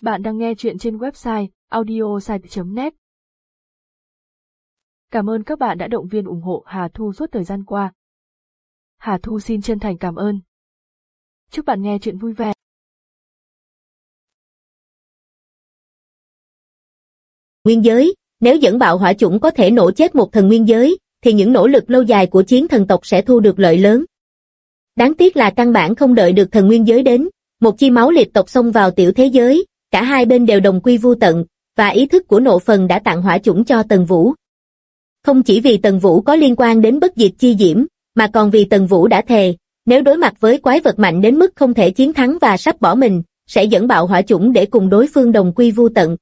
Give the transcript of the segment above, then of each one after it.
Bạn đang nghe chuyện trên website audiosite.net. Cảm ơn các bạn đã động viên ủng hộ Hà Thu suốt thời gian qua. Hà Thu xin chân thành cảm ơn. Chúc bạn nghe chuyện vui vẻ. Nguyên giới, nếu dẫn bạo hỏa chủng có thể nổ chết một thần nguyên giới, thì những nỗ lực lâu dài của chiến thần tộc sẽ thu được lợi lớn. Đáng tiếc là căn bản không đợi được thần nguyên giới đến, một chi máu liệt tộc xông vào tiểu thế giới, cả hai bên đều đồng quy vu tận, và ý thức của nộ phần đã tặng hỏa chủng cho Tần Vũ. Không chỉ vì Tần Vũ có liên quan đến bất diệt chi diễm, mà còn vì Tần Vũ đã thề, nếu đối mặt với quái vật mạnh đến mức không thể chiến thắng và sắp bỏ mình, sẽ dẫn bạo hỏa chủng để cùng đối phương đồng quy vu tận.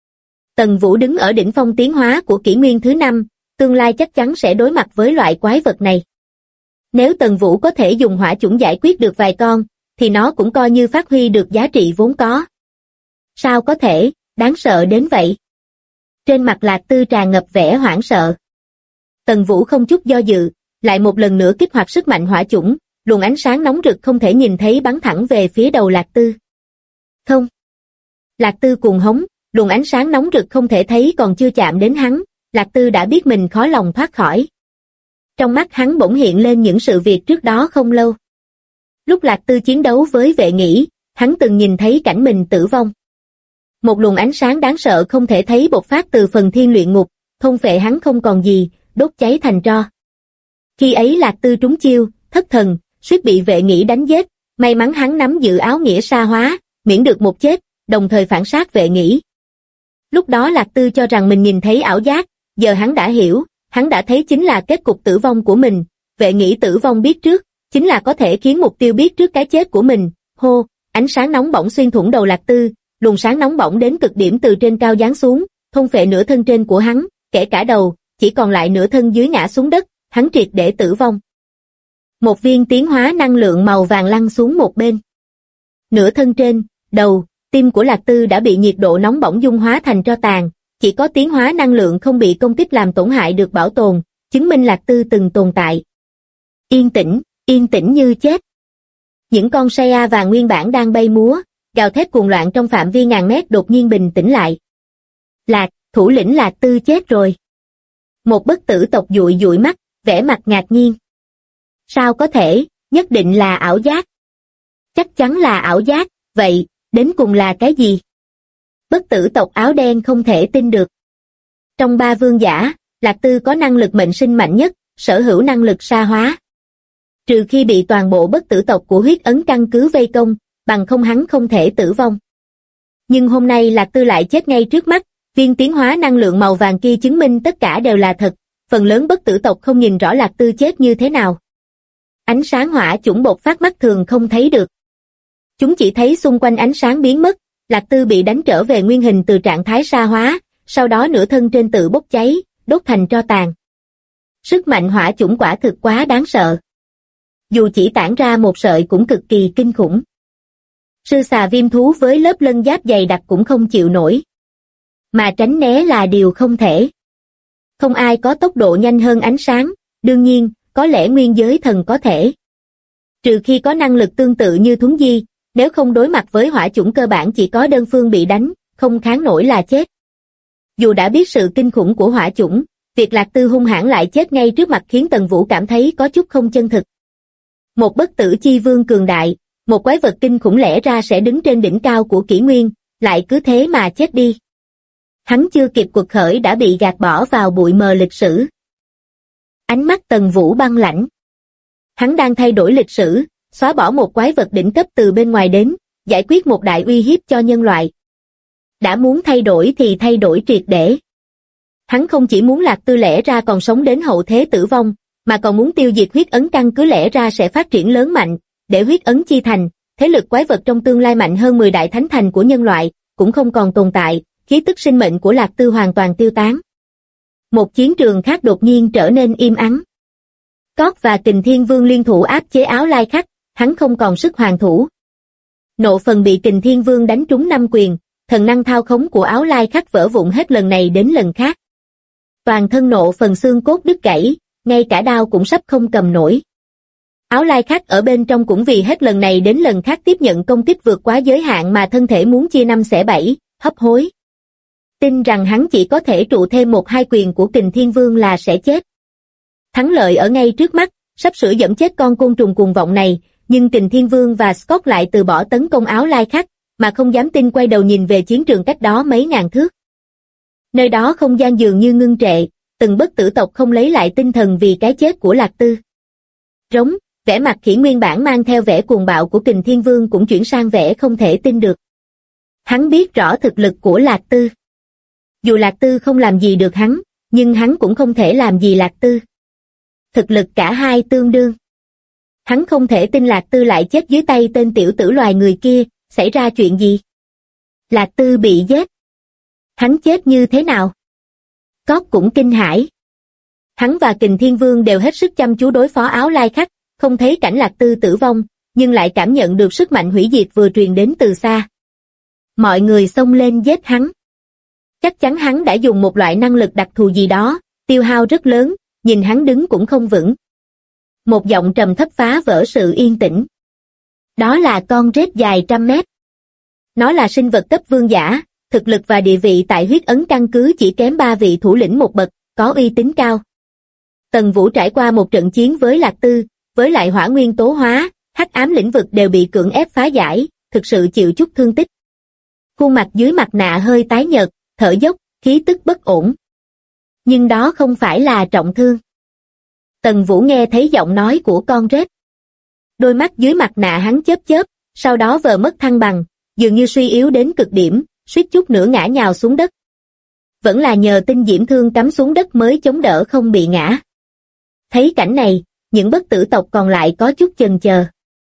Tần Vũ đứng ở đỉnh phong tiến hóa của kỷ nguyên thứ 5, tương lai chắc chắn sẽ đối mặt với loại quái vật này. Nếu Tần Vũ có thể dùng hỏa chủng giải quyết được vài con, thì nó cũng coi như phát huy được giá trị vốn có. Sao có thể, đáng sợ đến vậy? Trên mặt Lạc Tư tràn ngập vẻ hoảng sợ. Tần Vũ không chút do dự, lại một lần nữa kích hoạt sức mạnh hỏa chủng, luồng ánh sáng nóng rực không thể nhìn thấy bắn thẳng về phía đầu Lạc Tư. Không! Lạc Tư cuồng hống, luồng ánh sáng nóng rực không thể thấy còn chưa chạm đến hắn, Lạc Tư đã biết mình khó lòng thoát khỏi. Trong mắt hắn bỗng hiện lên những sự việc trước đó không lâu. Lúc Lạc Tư chiến đấu với vệ nghĩ, hắn từng nhìn thấy cảnh mình tử vong. Một luồng ánh sáng đáng sợ không thể thấy bộc phát từ phần thiên luyện ngục, thôn phệ hắn không còn gì, đốt cháy thành tro. Khi ấy Lạc Tư trúng chiêu, thất thần, suýt bị vệ nghĩ đánh giết, may mắn hắn nắm giữ áo nghĩa sa hóa, miễn được một chết, đồng thời phản sát vệ nghĩ. Lúc đó Lạc Tư cho rằng mình nhìn thấy ảo giác, giờ hắn đã hiểu, hắn đã thấy chính là kết cục tử vong của mình, vệ nghĩ tử vong biết trước, chính là có thể khiến mục tiêu biết trước cái chết của mình. Hô, ánh sáng nóng bỏng xuyên thủng đầu Lạc Tư, luồng sáng nóng bỏng đến cực điểm từ trên cao giáng xuống, thôn phệ nửa thân trên của hắn, kể cả đầu, chỉ còn lại nửa thân dưới ngã xuống đất, hắn triệt để tử vong. Một viên tiến hóa năng lượng màu vàng lăn xuống một bên. Nửa thân trên, đầu, tim của Lạc Tư đã bị nhiệt độ nóng bỏng dung hóa thành tro tàn, chỉ có tiến hóa năng lượng không bị công kích làm tổn hại được bảo tồn, chứng minh Lạc Tư từng tồn tại. Yên tĩnh như chết. Những con Saiya vàng nguyên bản đang bay múa, gào thét cuồng loạn trong phạm vi ngàn mét đột nhiên bình tĩnh lại. Thủ lĩnh Lạc Tư chết rồi. Một bất tử tộc dụi dụi mắt, vẻ mặt ngạc nhiên. Sao có thể, nhất định là ảo giác. Chắc chắn là ảo giác, vậy, đến cùng là cái gì? Bất tử tộc áo đen không thể tin được. Trong ba vương giả, Lạc Tư có năng lực mệnh sinh mạnh nhất, sở hữu năng lực sa hóa. Trừ khi bị toàn bộ bất tử tộc của huyết ấn căn cứ vây công, bằng không hắn không thể tử vong. Nhưng hôm nay Lạc Tư lại chết ngay trước mắt, viên tiến hóa năng lượng màu vàng kia chứng minh tất cả đều là thật, phần lớn bất tử tộc không nhìn rõ Lạc Tư chết như thế nào. Ánh sáng hỏa chủng bộc phát mắt thường không thấy được. Chúng chỉ thấy xung quanh ánh sáng biến mất, Lạc Tư bị đánh trở về nguyên hình từ trạng thái sa hóa, sau đó nửa thân trên tự bốc cháy, đốt thành tro tàn. Sức mạnh hỏa chủng quả thực quá đáng sợ. Dù chỉ tản ra một sợi cũng cực kỳ kinh khủng. Sư xà viêm thú với lớp lân giáp dày đặc cũng không chịu nổi. Mà tránh né là điều không thể. Không ai có tốc độ nhanh hơn ánh sáng, đương nhiên, có lẽ nguyên giới thần có thể. Trừ khi có năng lực tương tự như thuấn di, nếu không đối mặt với hỏa chủng cơ bản chỉ có đơn phương bị đánh, không kháng nổi là chết. Dù đã biết sự kinh khủng của hỏa chủng, việc Lạc Tư hung hãn lại chết ngay trước mặt khiến Tần Vũ cảm thấy có chút không chân thực. Một bất tử chi vương cường đại, một quái vật kinh khủng lẽ ra sẽ đứng trên đỉnh cao của kỷ nguyên, lại cứ thế mà chết đi. Hắn chưa kịp quật khởi đã bị gạt bỏ vào bụi mờ lịch sử. Ánh mắt Tần Vũ băng lãnh. Hắn đang thay đổi lịch sử, xóa bỏ một quái vật đỉnh cấp từ bên ngoài đến, giải quyết một đại uy hiếp cho nhân loại. Đã muốn thay đổi thì thay đổi triệt để. Hắn không chỉ muốn Lạc Tư lẽ ra còn sống đến hậu thế tử vong, mà còn muốn tiêu diệt huyết ấn căn cứ lẽ ra sẽ phát triển lớn mạnh, để huyết ấn chi thành, thế lực quái vật trong tương lai mạnh hơn 10 đại thánh thành của nhân loại, cũng không còn tồn tại, khí tức sinh mệnh của Lạc Tư hoàn toàn tiêu tán. Một chiến trường khác đột nhiên trở nên im ắng. Cót và Kình Thiên Vương liên thủ áp chế Áo Lai Khắc, hắn không còn sức hoàn thủ. Nộ phần bị Kình Thiên Vương đánh trúng 5 quyền, thần năng thao khống của Áo Lai Khắc vỡ vụn hết lần này đến lần khác. Toàn thân nộ phần xương cốt đứt gãy, ngay cả đao cũng sắp không cầm nổi. Áo lai khắc ở bên trong cũng vì hết lần này đến lần khác tiếp nhận công kích vượt quá giới hạn mà thân thể muốn chia năm xẻ bảy, hấp hối. Tin rằng hắn chỉ có thể trụ thêm một hai quyền của Kình Thiên Vương là sẽ chết. Thắng lợi ở ngay trước mắt, sắp sửa giẫm chết con côn trùng cuồng vọng này, nhưng Kình Thiên Vương và Scott lại từ bỏ tấn công áo lai khắc, mà không dám tin quay đầu nhìn về chiến trường cách đó mấy ngàn thước. Nơi đó không gian dường như ngưng trệ, từng bất tử tộc không lấy lại tinh thần vì cái chết của Lạc Tư. Rống, vẻ mặt khỉ nguyên bản mang theo vẻ cuồng bạo của Kình Thiên Vương cũng chuyển sang vẻ không thể tin được. Hắn biết rõ thực lực của Lạc Tư. Dù Lạc Tư không làm gì được hắn, nhưng hắn cũng không thể làm gì Lạc Tư. Thực lực cả hai tương đương. Hắn không thể tin Lạc Tư lại chết dưới tay tên tiểu tử loài người kia, xảy ra chuyện gì? Lạc Tư bị giết. Hắn chết như thế nào? Scott cũng kinh hãi. Hắn và Kình Thiên Vương đều hết sức chăm chú đối phó áo lai khắc, không thấy cảnh Lạc Tư tử vong, nhưng lại cảm nhận được sức mạnh hủy diệt vừa truyền đến từ xa. Mọi người xông lên giết hắn. Chắc chắn hắn đã dùng một loại năng lực đặc thù gì đó, tiêu hao rất lớn, nhìn hắn đứng cũng không vững. Một giọng trầm thấp phá vỡ sự yên tĩnh. Đó là con rết dài trăm mét. Nó là sinh vật cấp vương giả, thực lực và địa vị tại huyết ấn căn cứ chỉ kém 3 vị thủ lĩnh một bậc, có uy tín cao. Tần Vũ trải qua một trận chiến với Lạc Tư, với lại hỏa nguyên tố hóa, hắc ám lĩnh vực đều bị cưỡng ép phá giải, thực sự chịu chút thương tích. Khuôn mặt dưới mặt nạ hơi tái nhợt, thở dốc, khí tức bất ổn. Nhưng đó không phải là trọng thương. Tần Vũ nghe thấy giọng nói của con rết. Đôi mắt dưới mặt nạ hắn chớp chớp, sau đó vờ mất thăng bằng, dường như suy yếu đến cực điểm, suýt chút nữa ngã nhào xuống đất. Vẫn là nhờ tinh diễm thương cắm xuống đất mới chống đỡ không bị ngã. Thấy cảnh này, những bất tử tộc còn lại có chút chần chờ.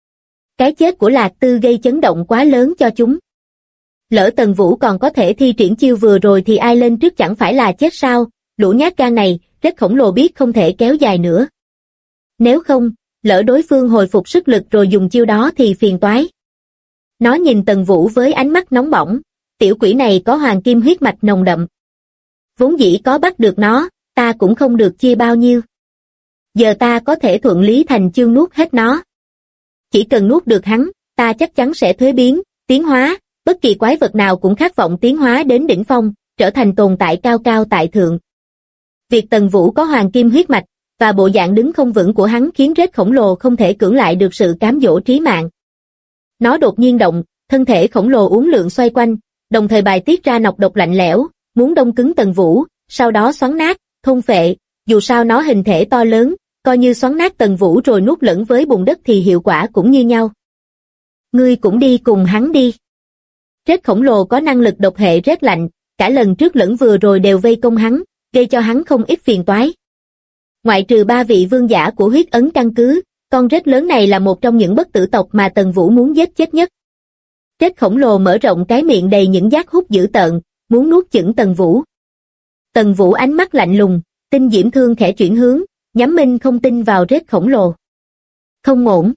Cái chết của Lạc Tư gây chấn động quá lớn cho chúng. Lỡ Tần Vũ còn có thể thi triển chiêu vừa rồi thì ai lên trước chẳng phải là chết sao, lũ nhát gan này, rất khổng lồ biết không thể kéo dài nữa. Nếu không, lỡ đối phương hồi phục sức lực rồi dùng chiêu đó thì phiền toái. Nó nhìn Tần Vũ với ánh mắt nóng bỏng, tiểu quỷ này có hoàng kim huyết mạch nồng đậm. Vốn dĩ có bắt được nó, ta cũng không được chia bao nhiêu. Giờ ta có thể thuận lý thành chương nuốt hết nó. Chỉ cần nuốt được hắn, ta chắc chắn sẽ thuế biến, tiến hóa, bất kỳ quái vật nào cũng khát vọng tiến hóa đến đỉnh phong, trở thành tồn tại cao cao tại thượng. Việc Tần Vũ có hoàng kim huyết mạch, và bộ dạng đứng không vững của hắn khiến rết khổng lồ không thể cưỡng lại được sự cám dỗ trí mạng. Nó đột nhiên động, thân thể khổng lồ uốn lượn xoay quanh, đồng thời bài tiết ra nọc độc lạnh lẽo, muốn đông cứng Tần Vũ, sau đó xoắn nát, thôn phệ, dù sao nó hình thể to lớn, coi như xoắn nát Tần Vũ rồi nuốt lẫn với bùn đất thì hiệu quả cũng như nhau. Ngươi cũng đi cùng hắn đi. Rết khổng lồ có năng lực độc hệ rết lạnh, cả lần trước lẫn vừa rồi đều vây công hắn, gây cho hắn không ít phiền toái. Ngoại trừ 3 vị vương giả của huyết ấn căn cứ, con rết lớn này là một trong những bất tử tộc mà Tần Vũ muốn giết chết nhất. Rết khổng lồ mở rộng cái miệng đầy những giác hút dữ tợn, muốn nuốt chửng Tần Vũ. Tần Vũ ánh mắt lạnh lùng, tinh diễm thương khẽ chuyển hướng, nhắm minh không tin vào rết khổng lồ. Không ổn.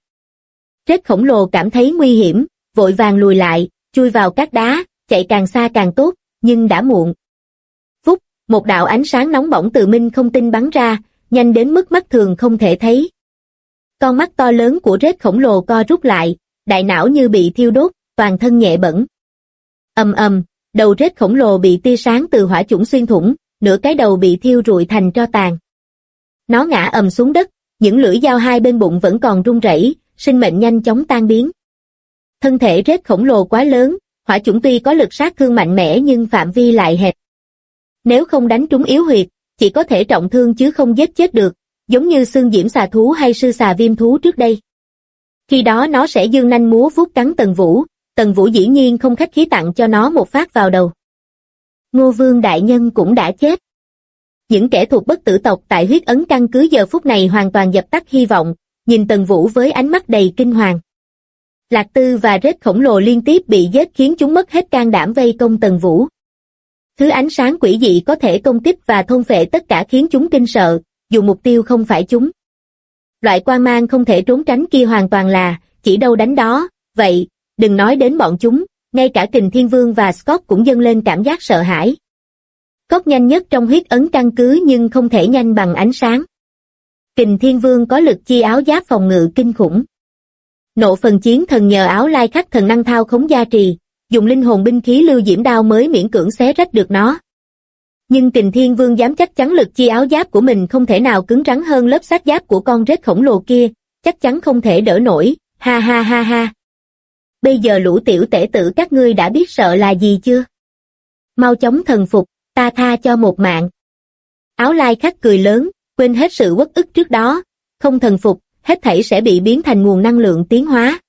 Rết khổng lồ cảm thấy nguy hiểm, vội vàng lùi lại, chui vào các đá, chạy càng xa càng tốt, nhưng đã muộn. Vút, một đạo ánh sáng nóng bỏng từ minh không tinh bắn ra, nhanh đến mức mắt thường không thể thấy. Con mắt to lớn của rết khổng lồ co rút lại, đại não như bị thiêu đốt, toàn thân nhẹ bẫng. Ầm ầm, đầu rết khổng lồ bị tia sáng từ hỏa chủng xuyên thủng, nửa cái đầu bị thiêu rụi thành tro tàn. Nó ngã ầm xuống đất, những lưỡi dao hai bên bụng vẫn còn run rẩy, sinh mệnh nhanh chóng tan biến. Thân thể rết khổng lồ quá lớn, hỏa chủng tuy có lực sát thương mạnh mẽ nhưng phạm vi lại hẹp. Nếu không đánh trúng yếu huyệt, chỉ có thể trọng thương chứ không giết chết được, giống như xương diễm xà thú hay sư xà viêm thú trước đây. Khi đó nó sẽ giương nanh múa vuốt cắn Tần Vũ dĩ nhiên không khách khí tặng cho nó một phát vào đầu. Ngô Vương đại nhân cũng đã chết. Những kẻ thuộc bất tử tộc tại huyết ấn căn cứ giờ phút này hoàn toàn dập tắt hy vọng, nhìn Tần Vũ với ánh mắt đầy kinh hoàng. Lạc Tư và rết khổng lồ liên tiếp bị giết khiến chúng mất hết can đảm vây công Tần Vũ. Thứ ánh sáng quỷ dị có thể công kích và thôn phệ tất cả khiến chúng kinh sợ, dù mục tiêu không phải chúng. Loại quang mang không thể trốn tránh kia hoàn toàn là, chỉ đâu đánh đó, vậy, đừng nói đến bọn chúng, ngay cả Kình Thiên Vương và Scott cũng dâng lên cảm giác sợ hãi. Scott nhanh nhất trong huyết ấn căn cứ nhưng không thể nhanh bằng ánh sáng. Kình Thiên Vương có lực chi áo giáp phòng ngự kinh khủng. Nộ phần chiến thần nhờ áo lai khắc thần năng thao khống gia trì, dùng linh hồn binh khí lưu diễm đao mới miễn cưỡng xé rách được nó. Nhưng Kình Thiên Vương dám chắc chắn lực chi áo giáp của mình không thể nào cứng rắn hơn lớp sát giáp của con rết khổng lồ kia, chắc chắn không thể đỡ nổi, ha ha ha ha. Bây giờ lũ tiểu tể tử các ngươi đã biết sợ là gì chưa? Mau chóng thần phục, ta tha cho một mạng. Áo lai khắc cười lớn, quên hết sự uất ức trước đó, không thần phục, hết thảy sẽ bị biến thành nguồn năng lượng tiến hóa.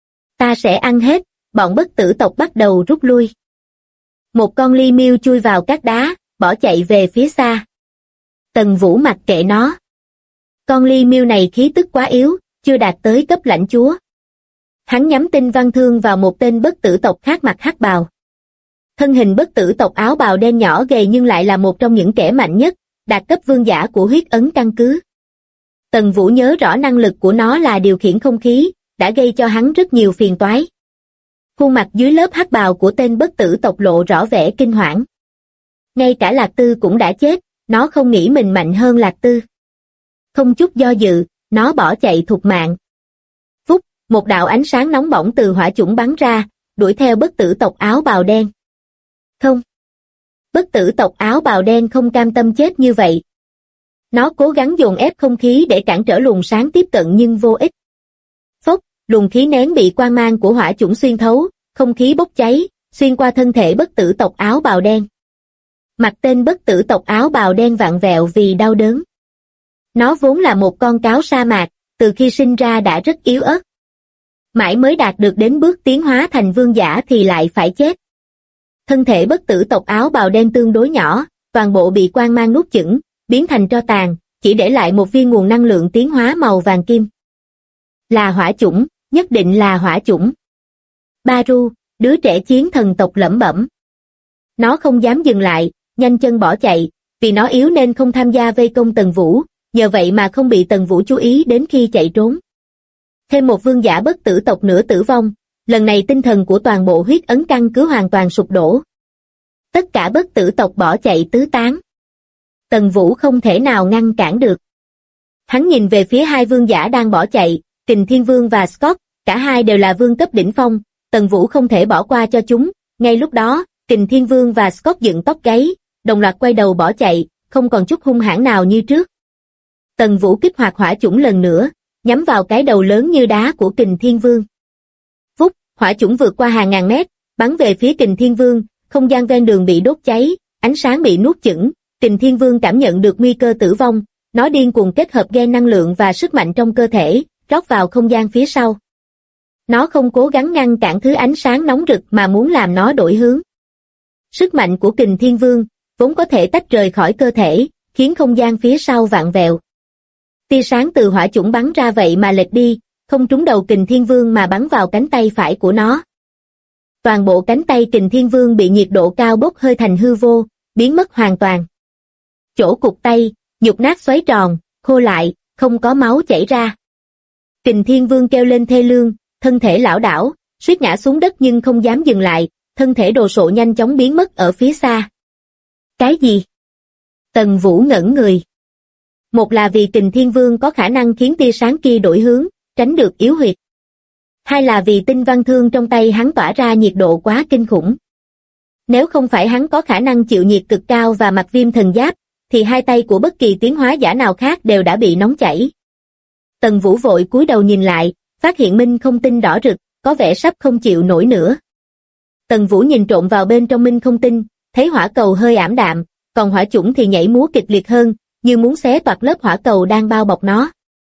Ta sẽ ăn hết, bọn bất tử tộc bắt đầu rút lui. Một con ly miêu chui vào các đá, bỏ chạy về phía xa. Tần Vũ mặc kệ nó. Con ly miêu này khí tức quá yếu, chưa đạt tới cấp lãnh chúa. Hắn nhắm tinh văn thương vào một tên bất tử tộc khác mặc hắc bào. Thân hình bất tử tộc áo bào đen nhỏ gầy nhưng lại là một trong những kẻ mạnh nhất, đạt cấp vương giả của huyết ấn căn cứ. Tần Vũ nhớ rõ năng lực của nó là điều khiển không khí, đã gây cho hắn rất nhiều phiền toái. Khuôn mặt dưới lớp hắc bào của tên bất tử tộc lộ rõ vẻ kinh hoảng. Ngay cả Lạc Tư cũng đã chết, nó không nghĩ mình mạnh hơn Lạc Tư. Không chút do dự, nó bỏ chạy thục mạng. Phúc, một đạo ánh sáng nóng bỏng từ hỏa chủng bắn ra, đuổi theo bất tử tộc áo bào đen. Không. Bất tử tộc áo bào đen không cam tâm chết như vậy. Nó cố gắng dồn ép không khí để cản trở luồng sáng tiếp cận nhưng vô ích. Phốc, luồng khí nén bị quang mang của hỏa chủng xuyên thấu, không khí bốc cháy, xuyên qua thân thể bất tử tộc áo bào đen. Mặt tên bất tử tộc áo bào đen vặn vẹo vì đau đớn. Nó vốn là một con cáo sa mạc, từ khi sinh ra đã rất yếu ớt. Mãi mới đạt được đến bước tiến hóa thành vương giả thì lại phải chết. Thân thể bất tử tộc áo bào đen tương đối nhỏ, toàn bộ bị quang mang nuốt chửng, biến thành tro tàn, chỉ để lại một viên nguồn năng lượng tiến hóa màu vàng kim. Là hỏa chủng, nhất định là hỏa chủng. Baru, đứa trẻ chiến thần tộc lẩm bẩm. Nó không dám dừng lại, nhanh chân bỏ chạy, vì nó yếu nên không tham gia vây công Tần Vũ, nhờ vậy mà không bị Tần Vũ chú ý đến khi chạy trốn. Thêm một vương giả bất tử tộc nữa tử vong, lần này tinh thần của toàn bộ huyết ấn căn cứ hoàn toàn sụp đổ. Tất cả bất tử tộc bỏ chạy tứ tán. Tần Vũ không thể nào ngăn cản được. Hắn nhìn về phía hai vương giả đang bỏ chạy, Kình Thiên Vương và Scott, cả hai đều là vương cấp đỉnh phong, Tần Vũ không thể bỏ qua cho chúng. Ngay lúc đó, Kình Thiên Vương và Scott dựng tóc gáy, đồng loạt quay đầu bỏ chạy, không còn chút hung hãn nào như trước. Tần Vũ kích hoạt hỏa chủng lần nữa, nhắm vào cái đầu lớn như đá của Kình Thiên Vương. Phúc, hỏa chủng vượt qua hàng ngàn mét, bắn về phía Kình Thiên Vương, không gian ven đường bị đốt cháy, ánh sáng bị nuốt chửng. Kình Thiên Vương cảm nhận được nguy cơ tử vong, nó điên cuồng kết hợp gen năng lượng và sức mạnh trong cơ thể, rót vào không gian phía sau. Nó không cố gắng ngăn cản thứ ánh sáng nóng rực mà muốn làm nó đổi hướng. Sức mạnh của Kình Thiên Vương vốn có thể tách rời khỏi cơ thể, khiến không gian phía sau vặn vẹo. Tia sáng từ hỏa chủng bắn ra vậy mà lệch đi, không trúng đầu Kình Thiên Vương mà bắn vào cánh tay phải của nó. Toàn bộ cánh tay Kình Thiên Vương bị nhiệt độ cao bốc hơi thành hư vô, biến mất hoàn toàn. Chỗ cụt tay, nhục nát xoáy tròn, khô lại, không có máu chảy ra. Kình Thiên Vương kêu lên thê lương, thân thể lảo đảo, suýt ngã xuống đất nhưng không dám dừng lại, thân thể đồ sộ nhanh chóng biến mất ở phía xa. Cái gì? Tần Vũ ngẩn người. Một là vì Kình Thiên Vương có khả năng khiến tia sáng kia đổi hướng, tránh được yếu huyệt. Hai là vì tinh văn thương trong tay hắn tỏa ra nhiệt độ quá kinh khủng. Nếu không phải hắn có khả năng chịu nhiệt cực cao và mặc viêm thần giáp, thì hai tay của bất kỳ tiến hóa giả nào khác đều đã bị nóng chảy. Tần Vũ vội cúi đầu nhìn lại, phát hiện minh không tinh đỏ rực, có vẻ sắp không chịu nổi nữa. Tần Vũ nhìn trộm vào bên trong minh không tinh, thấy hỏa cầu hơi ảm đạm, còn hỏa chủng thì nhảy múa kịch liệt hơn, như muốn xé toạc lớp hỏa cầu đang bao bọc nó.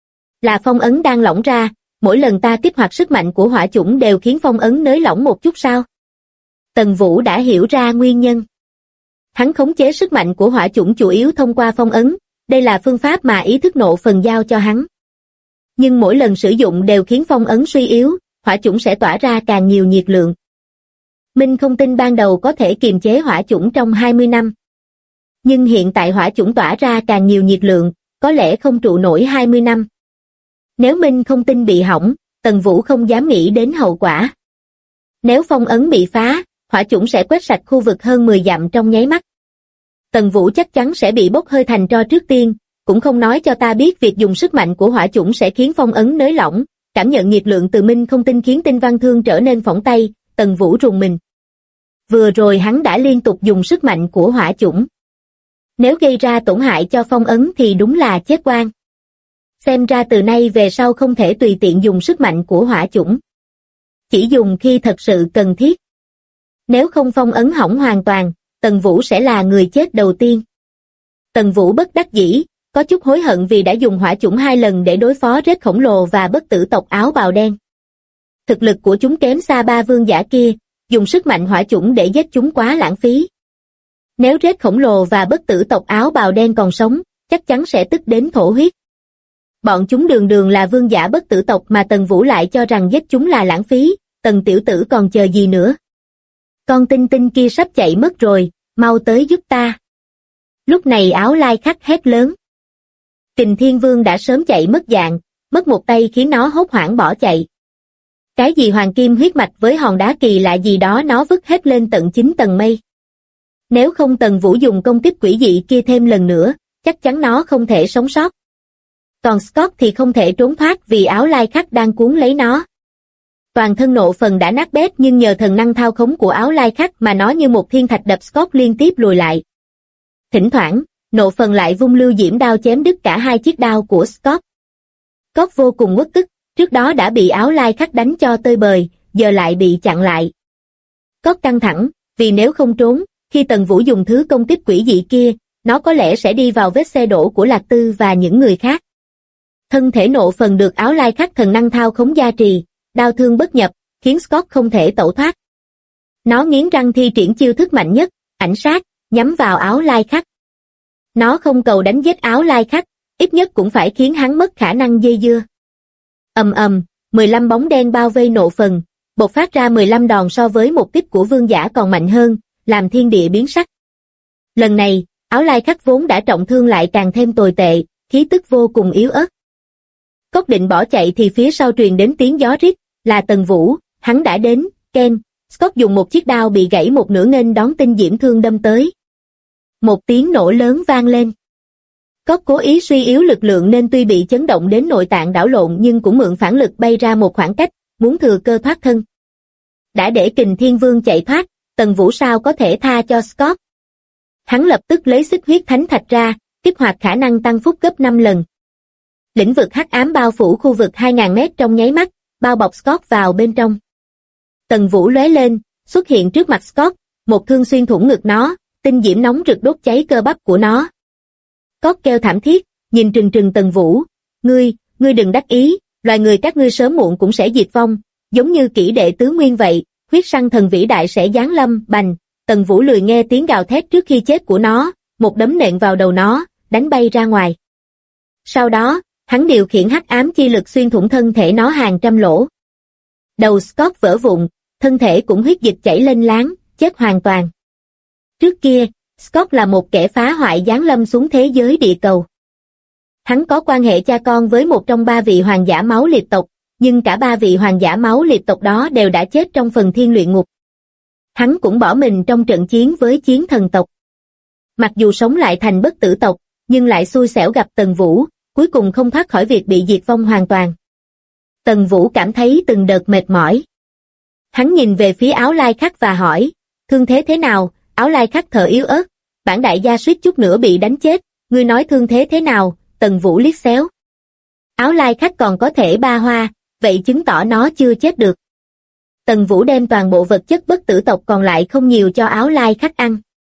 Là phong ấn đang lỏng ra, mỗi lần ta kích hoạt sức mạnh của hỏa chủng đều khiến phong ấn nới lỏng một chút sao? Tần Vũ đã hiểu ra nguyên nhân. Hắn khống chế sức mạnh của hỏa chủng chủ yếu thông qua phong ấn, đây là phương pháp mà ý thức nộ phần giao cho hắn. Nhưng mỗi lần sử dụng đều khiến phong ấn suy yếu, hỏa chủng sẽ tỏa ra càng nhiều nhiệt lượng. Minh không tinh ban đầu có thể kiềm chế hỏa chủng trong 20 năm. Nhưng hiện tại hỏa chủng tỏa ra càng nhiều nhiệt lượng, có lẽ không trụ nổi 20 năm. Nếu Minh không tinh bị hỏng, Tần Vũ không dám nghĩ đến hậu quả. Nếu phong ấn bị phá, hỏa chủng sẽ quét sạch khu vực hơn 10 dặm trong nháy mắt. Tần Vũ chắc chắn sẽ bị bốc hơi thành tro trước tiên, cũng không nói cho ta biết việc dùng sức mạnh của hỏa chủng sẽ khiến phong ấn nới lỏng, cảm nhận nhiệt lượng từ Minh không tinh khiến Tinh Văn Thương trở nên phỏng tay, Tần Vũ rùng mình. Vừa rồi hắn đã liên tục dùng sức mạnh của hỏa chủng. Nếu gây ra tổn hại cho phong ấn thì đúng là chết oan. Xem ra từ nay về sau không thể tùy tiện dùng sức mạnh của hỏa chủng. Chỉ dùng khi thật sự cần thiết. Nếu không phong ấn hỏng hoàn toàn, Tần Vũ sẽ là người chết đầu tiên. Tần Vũ bất đắc dĩ, có chút hối hận vì đã dùng hỏa chủng 2 lần để đối phó rết khổng lồ và bất tử tộc áo bào đen. Thực lực của chúng kém xa 3 vương giả kia, dùng sức mạnh hỏa chủng để giết chúng quá lãng phí. Nếu rết khổng lồ và bất tử tộc áo bào đen còn sống, chắc chắn sẽ tức đến thổ huyết. Bọn chúng đường đường là vương giả bất tử tộc mà Tần Vũ lại cho rằng giết chúng là lãng phí, Tần tiểu tử còn chờ gì nữa. Con tinh tinh kia sắp chạy mất rồi, mau tới giúp ta. Lúc này Áo Lai Khắc hét lớn. Kình Thiên Vương đã sớm chạy mất dạng, mất một tay khiến nó hốt hoảng bỏ chạy. Cái gì hoàng kim huyết mạch với hòn đá kỳ lạ gì đó nó vứt hết lên tận 9 tầng mây. Nếu không Tần Vũ dùng công kích quỷ dị kia thêm lần nữa, chắc chắn nó không thể sống sót. Còn Scott thì không thể trốn thoát vì Áo Lai Khắc đang cuốn lấy nó. Toàn thân nộ phần đã nát bét nhưng nhờ thần năng thao khống của Áo Lai Khắc mà nó như một thiên thạch đập Scott liên tiếp lùi lại. Thỉnh thoảng, nộ phần lại vung lưu diễm đao chém đứt cả 2 chiếc đao của Scott. Scott vô cùng uất tức, trước đó đã bị Áo Lai Khắc đánh cho tơi bời, giờ lại bị chặn lại. Scott căng thẳng, vì nếu không trốn, khi Tần Vũ dùng thứ công kích quỷ dị kia, nó có lẽ sẽ đi vào vết xe đổ của Lạc Tư và những người khác. Thân thể nộ phần được Áo Lai Khắc thần năng thao khống gia trì, đao thương bất nhập, khiến Scott không thể tẩu thoát. Nó nghiến răng thi triển chiêu thức mạnh nhất, ảnh sát, nhắm vào Áo Lai Khắc. Nó không cầu đánh giết Áo Lai Khắc, ít nhất cũng phải khiến hắn mất khả năng dây dưa. Ầm ầm, 15 bóng đen bao vây nộ phần, bộc phát ra 15 đòn so với một kích của vương giả còn mạnh hơn, làm thiên địa biến sắc. Lần này, Áo Lai Khắc vốn đã trọng thương lại càng thêm tồi tệ, khí tức vô cùng yếu ớt. Cốc định bỏ chạy thì phía sau truyền đến tiếng gió rít, là Tần Vũ, hắn đã đến, Ken. Scott dùng một chiếc đao bị gãy một nửa nghênh đón tinh diễm thương đâm tới. Một tiếng nổ lớn vang lên. Scott cố ý suy yếu lực lượng nên tuy bị chấn động đến nội tạng đảo lộn nhưng cũng mượn phản lực bay ra một khoảng cách, muốn thừa cơ thoát thân. Đã để Kình Thiên Vương chạy thoát, Tần Vũ sao có thể tha cho Scott. Hắn lập tức lấy xích huyết thánh thạch ra, kích hoạt khả năng tăng phúc gấp 5 lần. Lĩnh vực hắc ám bao phủ khu vực 2000 mét trong nháy mắt, bao bọc Scott vào bên trong. Tần Vũ lóe lên, xuất hiện trước mặt Scott, một thương xuyên thủng ngực nó, tinh diễm nóng rực đốt cháy cơ bắp của nó. Scott kêu thảm thiết, nhìn trừng trừng Tần Vũ, ngươi đừng đắc ý, loài người các ngươi sớm muộn cũng sẽ diệt vong, giống như kỷ đệ tứ nguyên vậy, huyết săn thần vĩ đại sẽ giáng lâm, bành. Tần Vũ lười nghe tiếng gào thét trước khi chết của nó, một đấm nện vào đầu nó, đánh bay ra ngoài. Sau đó, hắn điều khiển hắc ám chi lực xuyên thủng thân thể nó hàng trăm lỗ. Đầu Scott vỡ vụn, thân thể cũng huyết dịch chảy lên láng, chết hoàn toàn. Trước kia, Scott là một kẻ phá hoại giáng lâm xuống thế giới địa cầu. Hắn có quan hệ cha con với một trong 3 vị hoàng giả máu liệt tộc, nhưng cả 3 vị hoàng giả máu liệt tộc đó đều đã chết trong phần thiên luyện ngục. Hắn cũng bỏ mình trong trận chiến với chiến thần tộc. Mặc dù sống lại thành bất tử tộc, nhưng lại xui xẻo gặp Tần Vũ, cuối cùng không thoát khỏi việc bị diệt vong hoàn toàn. Tần Vũ cảm thấy từng đợt mệt mỏi. Hắn nhìn về phía Áo Lai Khắc và hỏi, thương thế nào? Áo Lai Khắc thở yếu ớt, bản đại gia suýt chút nữa bị đánh chết, ngươi nói thương thế nào? Tần Vũ liếc xéo. Áo Lai Khắc còn có thể ba hoa, vậy chứng tỏ nó chưa chết được. Tần Vũ đem toàn bộ vật chất bất tử tộc còn lại không nhiều cho Áo Lai Khắc ăn.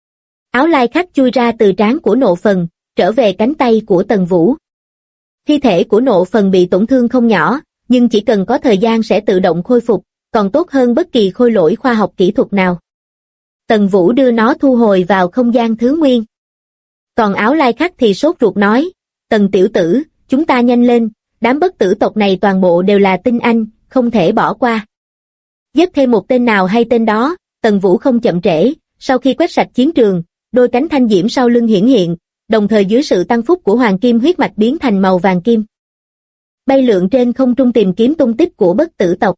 Áo Lai Khắc chui ra từ trán của nộ phần, trở về cánh tay của Tần Vũ. Thi thể của nộ phần bị tổn thương không nhỏ, nhưng chỉ cần có thời gian sẽ tự động khôi phục, còn tốt hơn bất kỳ khôi lỗi khoa học kỹ thuật nào. Tần Vũ đưa nó thu hồi vào không gian thứ nguyên. Còn Áo Lai Khắc thì sốt ruột nói, Tần tiểu tử, chúng ta nhanh lên, đám bất tử tộc này toàn bộ đều là tinh anh, không thể bỏ qua. Giết thêm một tên nào hay tên đó, Tần Vũ không chậm trễ, sau khi quét sạch chiến trường, đôi cánh thanh diễm sau lưng hiển hiện, đồng thời dưới sự tăng phúc của hoàng kim huyết mạch biến thành màu vàng kim. Bay lượn trên không trung tìm kiếm tung tích của bất tử tộc.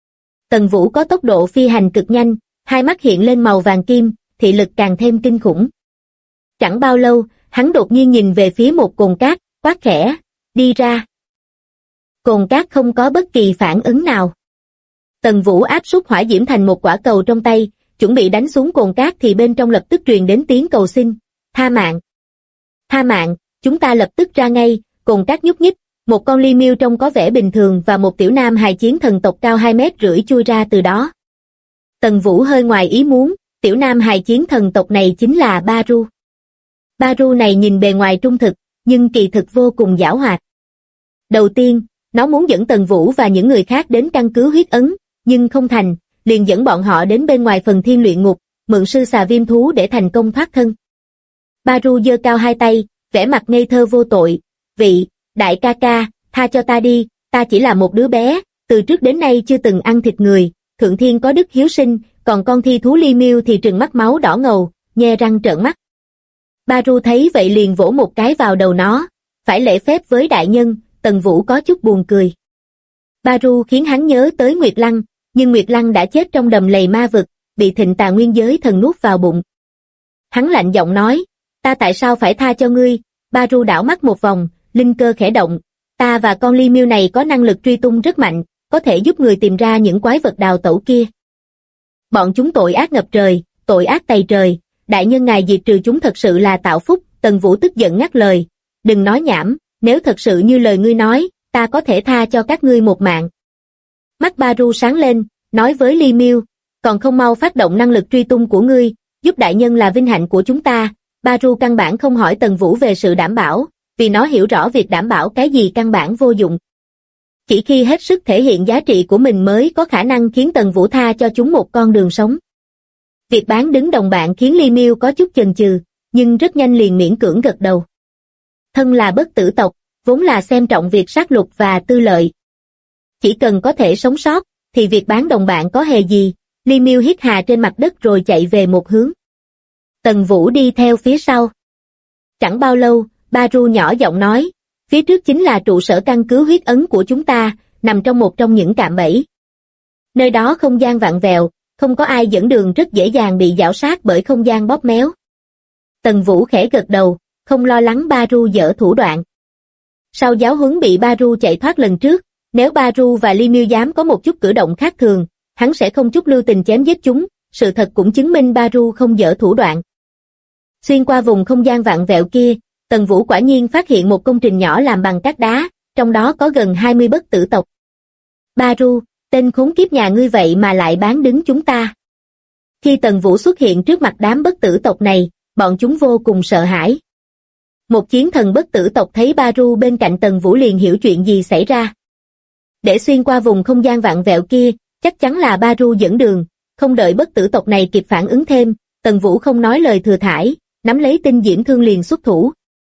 Tần Vũ có tốc độ phi hành cực nhanh, hai mắt hiện lên màu vàng kim, thị lực càng thêm kinh khủng. Chẳng bao lâu, hắn đột nhiên nhìn về phía một cồn cát, quát khẽ, đi ra. Cồn cát không có bất kỳ phản ứng nào. Tần Vũ áp súc hỏa diễm thành một quả cầu trong tay, chuẩn bị đánh xuống cồn cát thì bên trong lập tức truyền đến tiếng cầu xin, tha mạng. Tha mạng, chúng ta lập tức ra ngay. Cồn cát nhúc nhích, một con ly miêu trông có vẻ bình thường và một tiểu nam hài chiến thần tộc cao 2,5 mét chui ra từ đó. Tần Vũ hơi ngoài ý muốn, tiểu nam hài chiến thần tộc này chính là Baru. Baru này nhìn bề ngoài trung thực, nhưng kỳ thực vô cùng giảo hoạt. Đầu tiên, nó muốn dẫn Tần Vũ và những người khác đến căn cứ huyết ấn, nhưng không thành, liền dẫn bọn họ đến bên ngoài phần thiên luyện ngục, mượn sư xà viêm thú để thành công thoát thân. Baru giơ cao hai tay, vẻ mặt ngây thơ vô tội, vị, đại ca ca, tha cho ta đi, ta chỉ là một đứa bé, từ trước đến nay chưa từng ăn thịt người, thượng thiên có đức hiếu sinh, còn con thi thú ly miêu thì trừng mắt máu đỏ ngầu, nhe răng trợn mắt. Baru thấy vậy liền vỗ một cái vào đầu nó, phải lễ phép với đại nhân. Tần Vũ có chút buồn cười. Baru khiến hắn nhớ tới Nguyệt Lăng, nhưng Nguyệt Lăng đã chết trong đầm lầy ma vực, bị Thịnh Tà Nguyên Giới thần nuốt vào bụng. Hắn lạnh giọng nói, ta tại sao phải tha cho ngươi? Baru đảo mắt một vòng, linh cơ khẽ động, ta và con ly miêu này có năng lực truy tung rất mạnh, có thể giúp người tìm ra những quái vật đào tẩu kia. Bọn chúng tội ác ngập trời, tội ác tày trời, đại nhân ngài diệt trừ chúng thật sự là tạo phúc. Tần Vũ tức giận ngắt lời, đừng nói nhảm, nếu thật sự như lời ngươi nói, ta có thể tha cho các ngươi một mạng. Mắt Baru sáng lên, nói với Ly Miêu, còn không mau phát động năng lực truy tung của ngươi, giúp đại nhân là vinh hạnh của chúng ta. Baru căn bản không hỏi Tần Vũ về sự đảm bảo, vì nó hiểu rõ việc đảm bảo cái gì căn bản vô dụng. Chỉ khi hết sức thể hiện giá trị của mình mới có khả năng khiến Tần Vũ tha cho chúng một con đường sống. Việc bán đứng đồng bạn khiến Ly Miêu có chút chần chừ, nhưng rất nhanh liền miễn cưỡng gật đầu. Thân là bất tử tộc, vốn là xem trọng việc sát lục và tư lợi. Chỉ cần có thể sống sót, thì việc bán đồng bạn có hề gì. Ly Miêu hít hà trên mặt đất rồi chạy về một hướng. Tần Vũ đi theo phía sau. Chẳng bao lâu, Baru nhỏ giọng nói, phía trước chính là trụ sở căn cứ huyết ấn của chúng ta, nằm trong một trong những cạm bẫy. Nơi đó không gian vặn vẹo, không có ai dẫn đường, rất dễ dàng bị giảo sát bởi không gian bóp méo. Tần Vũ khẽ gật đầu, không lo lắng Baru dở thủ đoạn. Sau giáo huấn bị Baru chạy thoát lần trước, nếu Baru và Ly Miêu dám có một chút cử động khác thường, hắn sẽ không chút lưu tình chém giết chúng. Sự thật cũng chứng minh Baru không dở thủ đoạn. Xuyên qua vùng không gian vặn vẹo kia, Tần Vũ quả nhiên phát hiện một công trình nhỏ làm bằng cát đá, trong đó có gần 20 bất tử tộc. Baru, tên khốn kiếp nhà ngươi vậy mà lại bán đứng chúng ta. Khi Tần Vũ xuất hiện trước mặt đám bất tử tộc này, bọn chúng vô cùng sợ hãi. Một chiến thần bất tử tộc thấy Baru bên cạnh Tần Vũ liền hiểu chuyện gì xảy ra. Để xuyên qua vùng không gian vặn vẹo kia, chắc chắn là Baru dẫn đường, không đợi bất tử tộc này kịp phản ứng thêm, Tần Vũ không nói lời thừa thãi, nắm lấy tinh diễm thương liền xuất thủ.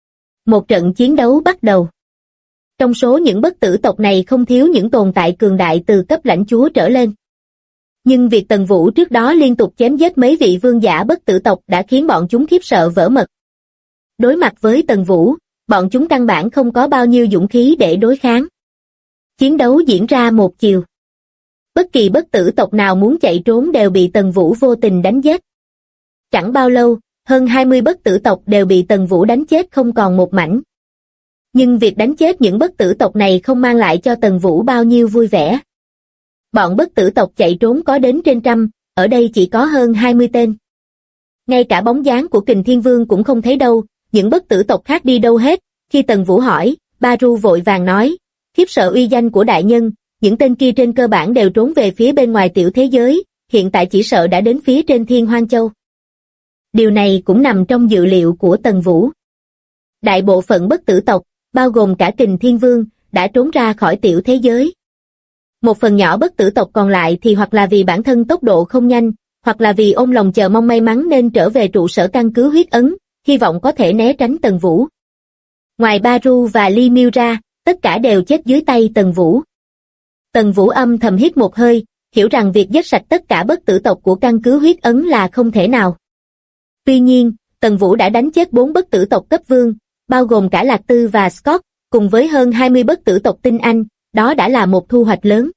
Một trận chiến đấu bắt đầu. Trong số những bất tử tộc này không thiếu những tồn tại cường đại từ cấp lãnh chúa trở lên. Nhưng việc Tần Vũ trước đó liên tục chém giết mấy vị vương giả bất tử tộc đã khiến bọn chúng khiếp sợ vỡ mật. Đối mặt với Tần Vũ, bọn chúng căn bản không có bao nhiêu dũng khí để đối kháng. Chiến đấu diễn ra một chiều. Bất kỳ bất tử tộc nào muốn chạy trốn đều bị Tần Vũ vô tình đánh giết. Chẳng bao lâu, hơn 20 bất tử tộc đều bị Tần Vũ đánh chết không còn một mảnh. Nhưng việc đánh chết những bất tử tộc này không mang lại cho Tần Vũ bao nhiêu vui vẻ. Bọn bất tử tộc chạy trốn có đến trên trăm, ở đây chỉ có hơn 20 tên. Ngay cả bóng dáng của Kình Thiên Vương cũng không thấy đâu, những bất tử tộc khác đi đâu hết. Khi Tần Vũ hỏi, Baru vội vàng nói, khiếp sợ uy danh của đại nhân, những tên kia trên cơ bản đều trốn về phía bên ngoài tiểu thế giới, hiện tại chỉ sợ đã đến phía trên Thiên Hoang Châu. Điều này cũng nằm trong dự liệu của Tần Vũ. Đại bộ phận bất tử tộc, bao gồm cả Kình Thiên Vương, đã trốn ra khỏi tiểu thế giới. Một phần nhỏ bất tử tộc còn lại thì hoặc là vì bản thân tốc độ không nhanh, hoặc là vì ôm lòng chờ mong may mắn nên trở về trụ sở căn cứ huyết ấn, hy vọng có thể né tránh Tần Vũ. Ngoài Baru và Ly Miêu ra, tất cả đều chết dưới tay Tần Vũ. Tần Vũ âm thầm hít một hơi, hiểu rằng việc giết sạch tất cả bất tử tộc của căn cứ huyết ấn là không thể nào. Tuy nhiên, Tần Vũ đã đánh chết 4 bất tử tộc cấp vương, bao gồm cả Lạc Tư và Scott, cùng với hơn 20 bất tử tộc tinh anh, đó đã là một thu hoạch lớn.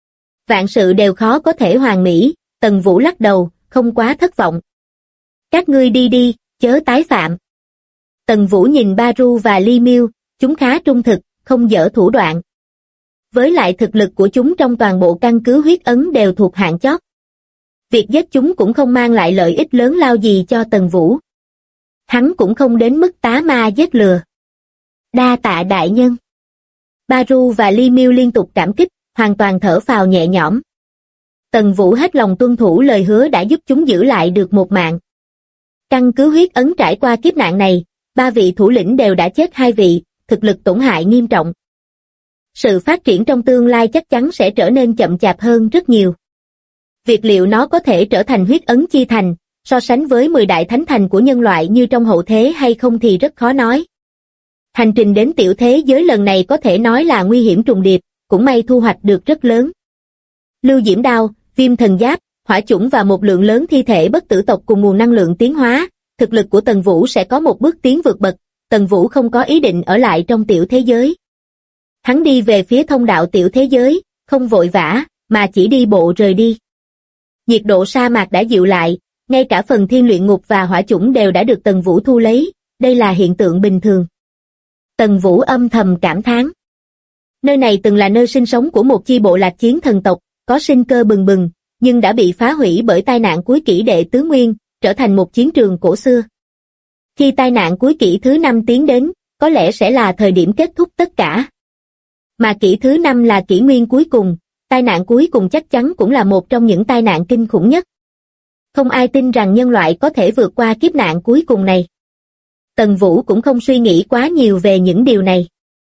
Vạn sự đều khó có thể hoàn mỹ, Tần Vũ lắc đầu, không quá thất vọng. Các ngươi đi đi, chớ tái phạm. Tần Vũ nhìn Baru và Ly Miêu, chúng khá trung thực, không dở thủ đoạn. Với lại thực lực của chúng trong toàn bộ căn cứ huyết ấn đều thuộc hạng chót. Việc giết chúng cũng không mang lại lợi ích lớn lao gì cho Tần Vũ. Hắn cũng không đến mức tá ma giết lừa. Đa tạ đại nhân. Baru và Li Miêu liên tục cảm kích, hoàn toàn thở phào nhẹ nhõm. Tần Vũ hết lòng tuân thủ lời hứa đã giúp chúng giữ lại được một mạng. Căn cứ huyết ấn trải qua kiếp nạn này, 3 vị thủ lĩnh đều đã chết 2 vị, thực lực tổn hại nghiêm trọng. Sự phát triển trong tương lai chắc chắn sẽ trở nên chậm chạp hơn rất nhiều. Việc liệu nó có thể trở thành huyết ấn chi thành, so sánh với 10 đại thánh thành của nhân loại như trong hậu thế hay không thì rất khó nói. Hành trình đến tiểu thế giới lần này có thể nói là nguy hiểm trùng điệp, cũng may thu hoạch được rất lớn. Lưu diễm đao, viêm thần giáp, hỏa chủng và một lượng lớn thi thể bất tử tộc cùng nguồn năng lượng tiến hóa, thực lực của Tần Vũ sẽ có một bước tiến vượt bậc. Tần Vũ không có ý định ở lại trong tiểu thế giới. Hắn đi về phía thông đạo tiểu thế giới, không vội vã, mà chỉ đi bộ rời đi. Nhiệt độ sa mạc đã dịu lại, ngay cả phần thiên luyện ngục và hỏa chủng đều đã được Tần Vũ thu lấy, đây là hiện tượng bình thường. Tần Vũ âm thầm cảm thán. Nơi này từng là nơi sinh sống của một chi bộ lạc chiến thần tộc, có sinh cơ bừng bừng, nhưng đã bị phá hủy bởi tai nạn cuối kỷ đệ tứ nguyên, trở thành một chiến trường cổ xưa. Khi tai nạn cuối kỷ thứ 5 tiến đến, có lẽ sẽ là thời điểm kết thúc tất cả. Mà kỷ thứ 5 là kỷ nguyên cuối cùng, tai nạn cuối cùng chắc chắn cũng là một trong những tai nạn kinh khủng nhất. Không ai tin rằng nhân loại có thể vượt qua kiếp nạn cuối cùng này. Tần Vũ cũng không suy nghĩ quá nhiều về những điều này.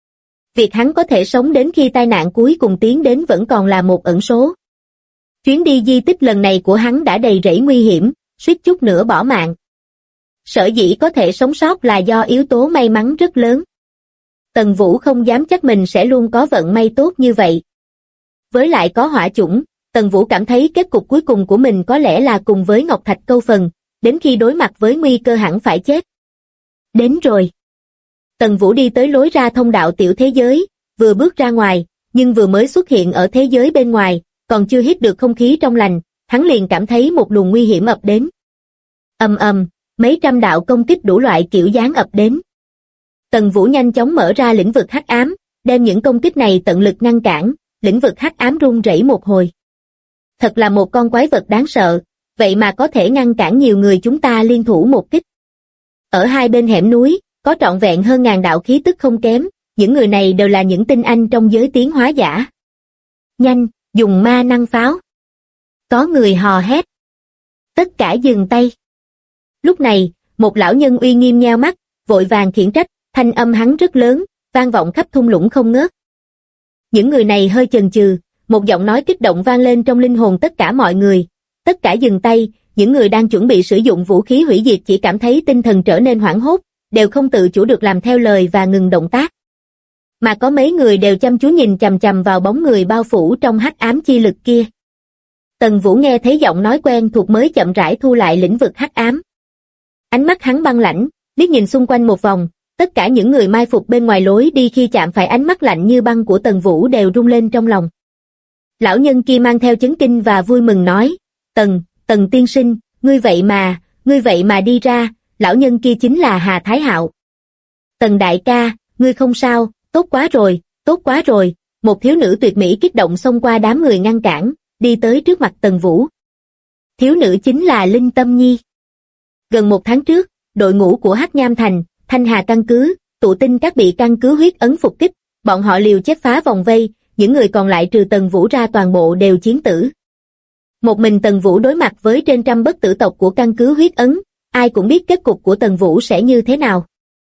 Việc hắn có thể sống đến khi tai nạn cuối cùng tiến đến vẫn còn là một ẩn số. Chuyến đi di tích lần này của hắn đã đầy rẫy nguy hiểm, suýt chút nữa bỏ mạng. Sở dĩ có thể sống sót là do yếu tố may mắn rất lớn. Tần Vũ không dám chắc mình sẽ luôn có vận may tốt như vậy. Với lại có hỏa chủng, Tần Vũ cảm thấy kết cục cuối cùng của mình có lẽ là cùng với Ngọc Thạch Câu Phần, đến khi đối mặt với nguy cơ hẳn phải chết. Đến rồi. Tần Vũ đi tới lối ra thông đạo tiểu thế giới, vừa bước ra ngoài, nhưng vừa mới xuất hiện ở thế giới bên ngoài, còn chưa hít được không khí trong lành, hắn liền cảm thấy một luồng nguy hiểm ập đến. Ầm ầm, mấy trăm đạo công kích đủ loại kiểu dáng ập đến. Tần Vũ nhanh chóng mở ra lĩnh vực hắc ám, đem những công kích này tận lực ngăn cản, lĩnh vực hắc ám rung rẩy một hồi. Thật là một con quái vật đáng sợ, vậy mà có thể ngăn cản nhiều người chúng ta liên thủ một kích. Ở hai bên hẻm núi, có trọn vẹn hơn ngàn đạo khí tức không kém, những người này đều là những tinh anh trong giới tiến hóa giả. Nhanh, dùng ma năng pháo. Có người hò hét. Tất cả dừng tay. Lúc này, một lão nhân uy nghiêm nheo mắt, vội vàng khiển trách, thanh âm hắn rất lớn, vang vọng khắp thung lũng không ngớt. Những người này hơi chần chừ, một giọng nói kích động vang lên trong linh hồn tất cả mọi người. Tất cả dừng tay, những người đang chuẩn bị sử dụng vũ khí hủy diệt chỉ cảm thấy tinh thần trở nên hoảng hốt, đều không tự chủ được làm theo lời và ngừng động tác. Mà có mấy người đều chăm chú nhìn chằm chằm vào bóng người bao phủ trong hắc ám chi lực kia. Tần Vũ nghe thấy giọng nói quen thuộc mới chậm rãi thu lại lĩnh vực hắc ám. Ánh mắt hắn băng lãnh, liếc nhìn xung quanh một vòng, tất cả những người mai phục bên ngoài lối đi khi chạm phải ánh mắt lạnh như băng của Tần Vũ đều rung lên trong lòng. Lão nhân kia mang theo chấn kinh và vui mừng nói, Tần tiên sinh, ngươi vậy mà đi ra, lão nhân kia chính là Hà Thái Hạo. Tần đại ca, ngươi không sao, tốt quá rồi, một thiếu nữ tuyệt mỹ kích động xông qua đám người ngăn cản, đi tới trước mặt Tần Vũ. Thiếu nữ chính là Linh Tâm Nhi. Gần một tháng trước, đội ngũ của Hắc Nham Thành, Thanh Hà căn cứ, tụ tinh các bị căn cứ huyết ấn phục kích, bọn họ liều chết phá vòng vây, những người còn lại trừ Tần Vũ ra toàn bộ đều chiến tử. Một mình Tần Vũ đối mặt với trên trăm bất tử tộc của căn cứ huyết ấn, ai cũng biết kết cục của Tần Vũ sẽ như thế nào.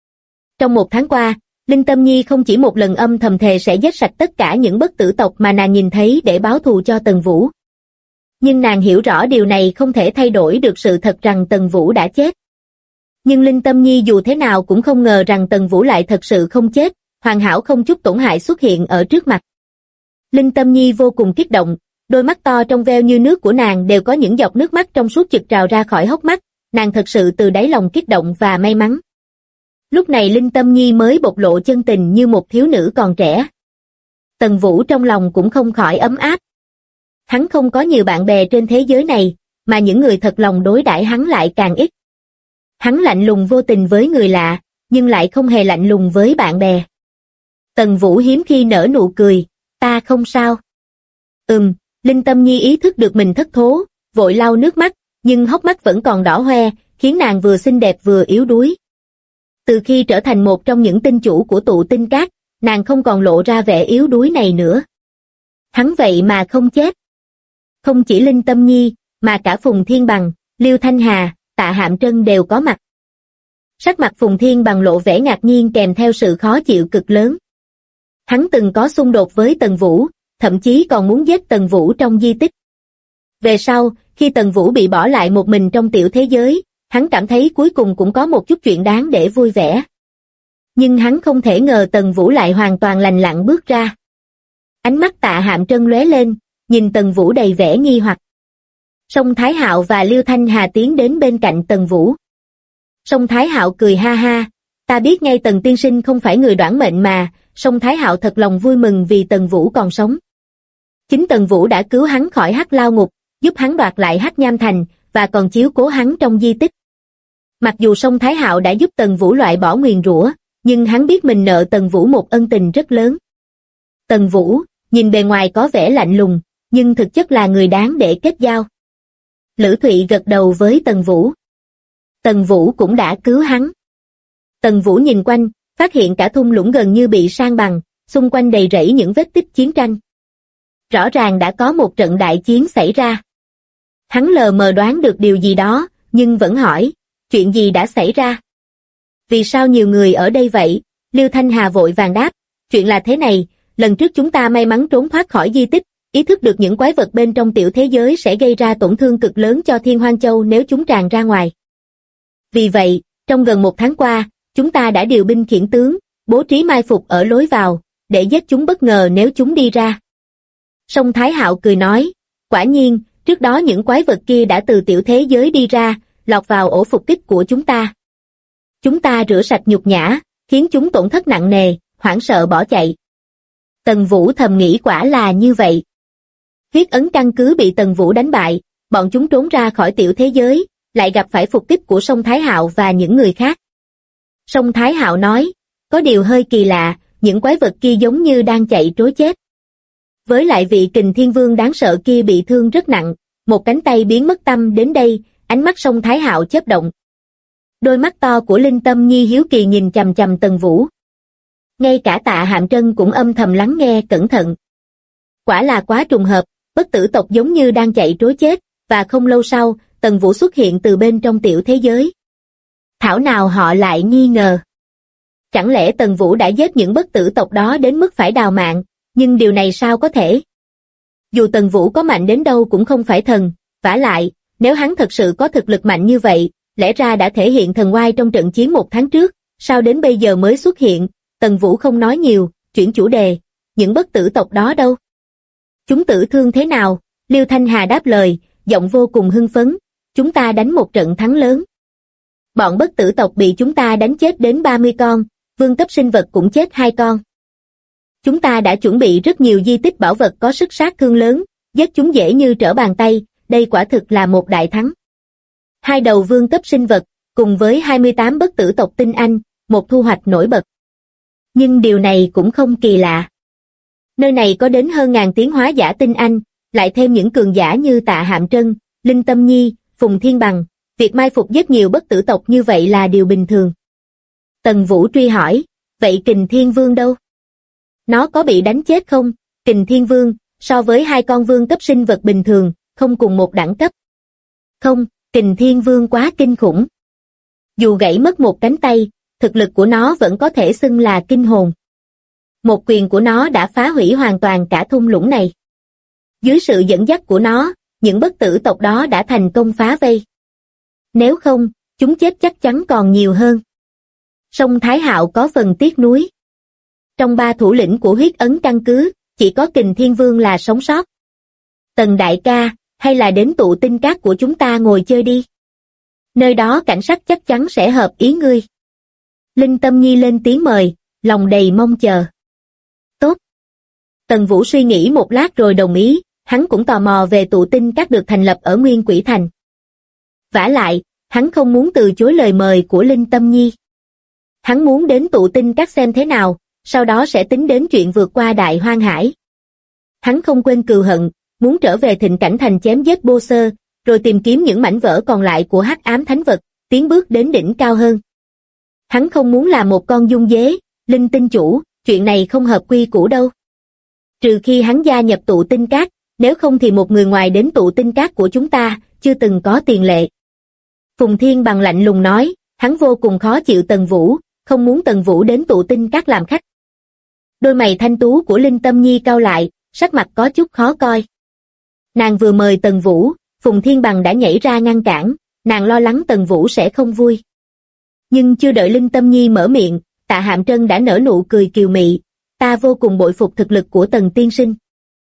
Trong một tháng qua, Linh Tâm Nhi không chỉ một lần âm thầm thề sẽ giết sạch tất cả những bất tử tộc mà nàng nhìn thấy để báo thù cho Tần Vũ. Nhưng nàng hiểu rõ điều này không thể thay đổi được sự thật rằng Tần Vũ đã chết. Nhưng Linh Tâm Nhi dù thế nào cũng không ngờ rằng Tần Vũ lại thật sự không chết, hoàn hảo không chút tổn hại xuất hiện ở trước mặt. Linh Tâm Nhi vô cùng kích động, đôi mắt to trong veo như nước của nàng đều có những giọt nước mắt trong suốt trực trào ra khỏi hốc mắt, nàng thật sự từ đáy lòng kích động và may mắn. Lúc này Linh Tâm Nhi mới bộc lộ chân tình như một thiếu nữ còn trẻ. Tần Vũ trong lòng cũng không khỏi ấm áp. Hắn không có nhiều bạn bè trên thế giới này, mà những người thật lòng đối đãi hắn lại càng ít. Hắn lạnh lùng vô tình với người lạ, nhưng lại không hề lạnh lùng với bạn bè. Tần Vũ hiếm khi nở nụ cười, ta không sao. Linh Tâm Nhi ý thức được mình thất thố, vội lau nước mắt, nhưng hốc mắt vẫn còn đỏ hoe, khiến nàng vừa xinh đẹp vừa yếu đuối. Từ khi trở thành một trong những tinh chủ của tụ tinh các, nàng không còn lộ ra vẻ yếu đuối này nữa. Hắn vậy mà không chết. Không chỉ Linh Tâm Nhi, mà cả Phùng Thiên Bằng, Liêu Thanh Hà, Tạ Hạm Trân đều có mặt. Sắc mặt Phùng Thiên Bằng lộ vẻ ngạc nhiên kèm theo sự khó chịu cực lớn. Hắn từng có xung đột với Tần Vũ, thậm chí còn muốn giết Tần Vũ trong di tích. Về sau, khi Tần Vũ bị bỏ lại một mình trong tiểu thế giới, hắn cảm thấy cuối cùng cũng có một chút chuyện đáng để vui vẻ. Nhưng hắn không thể ngờ Tần Vũ lại hoàn toàn lành lặn bước ra. Ánh mắt Tạ Hạm Trân lóe lên, nhìn Tần Vũ đầy vẻ nghi hoặc. Song Thái Hạo và Liêu Thanh Hà tiến đến bên cạnh Tần Vũ. Song Thái Hạo cười ha ha, ta biết ngay Tần tiên sinh không phải người đoản mệnh mà. Song Thái Hạo thật lòng vui mừng vì Tần Vũ còn sống. Chính Tần Vũ đã cứu hắn khỏi Hắc Lao Ngục, giúp hắn đoạt lại Hắc Nham Thành, và còn chiếu cố hắn trong di tích. Mặc dù Song Thái Hạo đã giúp Tần Vũ loại bỏ nguyền rủa, nhưng hắn biết mình nợ Tần Vũ một ân tình rất lớn. Tần Vũ, nhìn bề ngoài có vẻ lạnh lùng, nhưng thực chất là người đáng để kết giao. Lữ Thụy gật đầu với Tần Vũ. Tần Vũ cũng đã cứu hắn. Tần Vũ nhìn quanh, phát hiện cả thung lũng gần như bị san bằng, xung quanh đầy rẫy những vết tích chiến tranh. Rõ ràng đã có một trận đại chiến xảy ra. Hắn lờ mờ đoán được điều gì đó, nhưng vẫn hỏi, chuyện gì đã xảy ra? Vì sao nhiều người ở đây vậy? Liêu Thanh Hà vội vàng đáp, chuyện là thế này, lần trước chúng ta may mắn trốn thoát khỏi di tích, ý thức được những quái vật bên trong tiểu thế giới sẽ gây ra tổn thương cực lớn cho Thiên Hoang Châu nếu chúng tràn ra ngoài. Vì vậy, trong gần 1 tháng qua, chúng ta đã điều binh khiển tướng, bố trí mai phục ở lối vào, để giết chúng bất ngờ nếu chúng đi ra. Song Thái Hạo cười nói, quả nhiên, trước đó những quái vật kia đã từ tiểu thế giới đi ra, lọt vào ổ phục kích của chúng ta. Chúng ta rửa sạch nhục nhã, khiến chúng tổn thất nặng nề, hoảng sợ bỏ chạy. Tần Vũ thầm nghĩ quả là như vậy. Huyết ấn căn cứ bị Tần Vũ đánh bại, bọn chúng trốn ra khỏi tiểu thế giới, lại gặp phải phục kích của Song Thái Hạo và những người khác. Song Thái Hạo nói, có điều hơi kỳ lạ, những quái vật kia giống như đang chạy trối chết. Với lại vị Kình Thiên Vương đáng sợ kia bị thương rất nặng, một cánh tay biến mất tâm đến đây, ánh mắt Song Thái Hạo chớp động. Đôi mắt to của Linh Tâm Nhi hiếu kỳ nhìn chằm chằm Tần Vũ. Ngay cả Tạ Hạm Trân cũng âm thầm lắng nghe cẩn thận. Quả là quá trùng hợp, bất tử tộc giống như đang chạy trối chết, và không lâu sau, Tần Vũ xuất hiện từ bên trong tiểu thế giới. Thảo nào họ lại nghi ngờ. Chẳng lẽ Tần Vũ đã giết những bất tử tộc đó đến mức phải đào mạng, nhưng điều này sao có thể? Dù Tần Vũ có mạnh đến đâu cũng không phải thần, vả lại, nếu hắn thật sự có thực lực mạnh như vậy, lẽ ra đã thể hiện thần oai trong trận chiến 1 tháng trước, sao đến bây giờ mới xuất hiện? Tần Vũ không nói nhiều, chuyển chủ đề, những bất tử tộc đó đâu? Chúng tử thương thế nào? Liêu Thanh Hà đáp lời, giọng vô cùng hưng phấn, chúng ta đánh một trận thắng lớn. Bọn bất tử tộc bị chúng ta đánh chết đến 30 con, vương cấp sinh vật cũng chết 2 con. Chúng ta đã chuẩn bị rất nhiều di tích bảo vật có sức sát thương lớn, giết chúng dễ như trở bàn tay, đây quả thực là một đại thắng. 2 đầu vương cấp sinh vật, cùng với 28 bất tử tộc tinh anh, một thu hoạch nổi bật. Nhưng điều này cũng không kỳ lạ. Nơi này có đến hơn 1000 tiến hóa giả tinh anh, lại thêm những cường giả như Tạ Hạm Trân, Linh Tâm Nhi, Phùng Thiên Bằng, việc mai phục rất nhiều bất tử tộc như vậy là điều bình thường. Tần Vũ truy hỏi, vậy Kình Thiên Vương đâu? Nó có bị đánh chết không? Kình Thiên Vương, so với 2 con vương cấp sinh vật bình thường, không cùng một đẳng cấp. Không, Kình Thiên Vương quá kinh khủng. Dù gãy mất một cánh tay, thực lực của nó vẫn có thể xưng là kinh hồn. Một quyền của nó đã phá hủy hoàn toàn cả thung lũng này. Dưới sự dẫn dắt của nó, những bất tử tộc đó đã thành công phá vây. Nếu không, chúng chết chắc chắn còn nhiều hơn. Song Thái Hạo có phần tiếc nuối. Trong 3 thủ lĩnh của huyết ấn căn cứ, chỉ có Kình Thiên Vương là sống sót. Tần đại ca, hay là đến tụ tinh các của chúng ta ngồi chơi đi. Nơi đó cảnh sắc chắc chắn sẽ hợp ý ngươi. Linh Tâm Nhi lên tiếng mời, lòng đầy mong chờ. Tốt. Tần Vũ suy nghĩ một lát rồi đồng ý, hắn cũng tò mò về tụ tinh các được thành lập ở Nguyên Quỷ Thành. Vả lại, hắn không muốn từ chối lời mời của Linh Tâm Nhi. Hắn muốn đến tụ tinh các xem thế nào, sau đó sẽ tính đến chuyện vượt qua Đại Hoang Hải. Hắn không quên cừu hận, muốn trở về Thịnh Cảnh Thành chém giết Bô Sơ, rồi tìm kiếm những mảnh vỡ còn lại của Hắc Ám Thánh Vật, tiến bước đến đỉnh cao hơn. Hắn không muốn làm một con dung dế, linh tinh chủ, chuyện này không hợp quy củ đâu. Trừ khi hắn gia nhập tụ tinh các, nếu không thì một người ngoài đến tụ tinh các của chúng ta, chưa từng có tiền lệ. Phùng Thiên Bằng lạnh lùng nói, hắn vô cùng khó chịu Tần Vũ, không muốn Tần Vũ đến tụ tinh các làm khách. Đôi mày thanh tú của Linh Tâm Nhi cau lại, sắc mặt có chút khó coi. Nàng vừa mời Tần Vũ, Phùng Thiên Bằng đã nhảy ra ngăn cản, nàng lo lắng Tần Vũ sẽ không vui. Nhưng chưa đợi Linh Tâm Nhi mở miệng, Tạ Hạm Trân đã nở nụ cười kiều mị, ta vô cùng bội phục thực lực của Tần tiên sinh.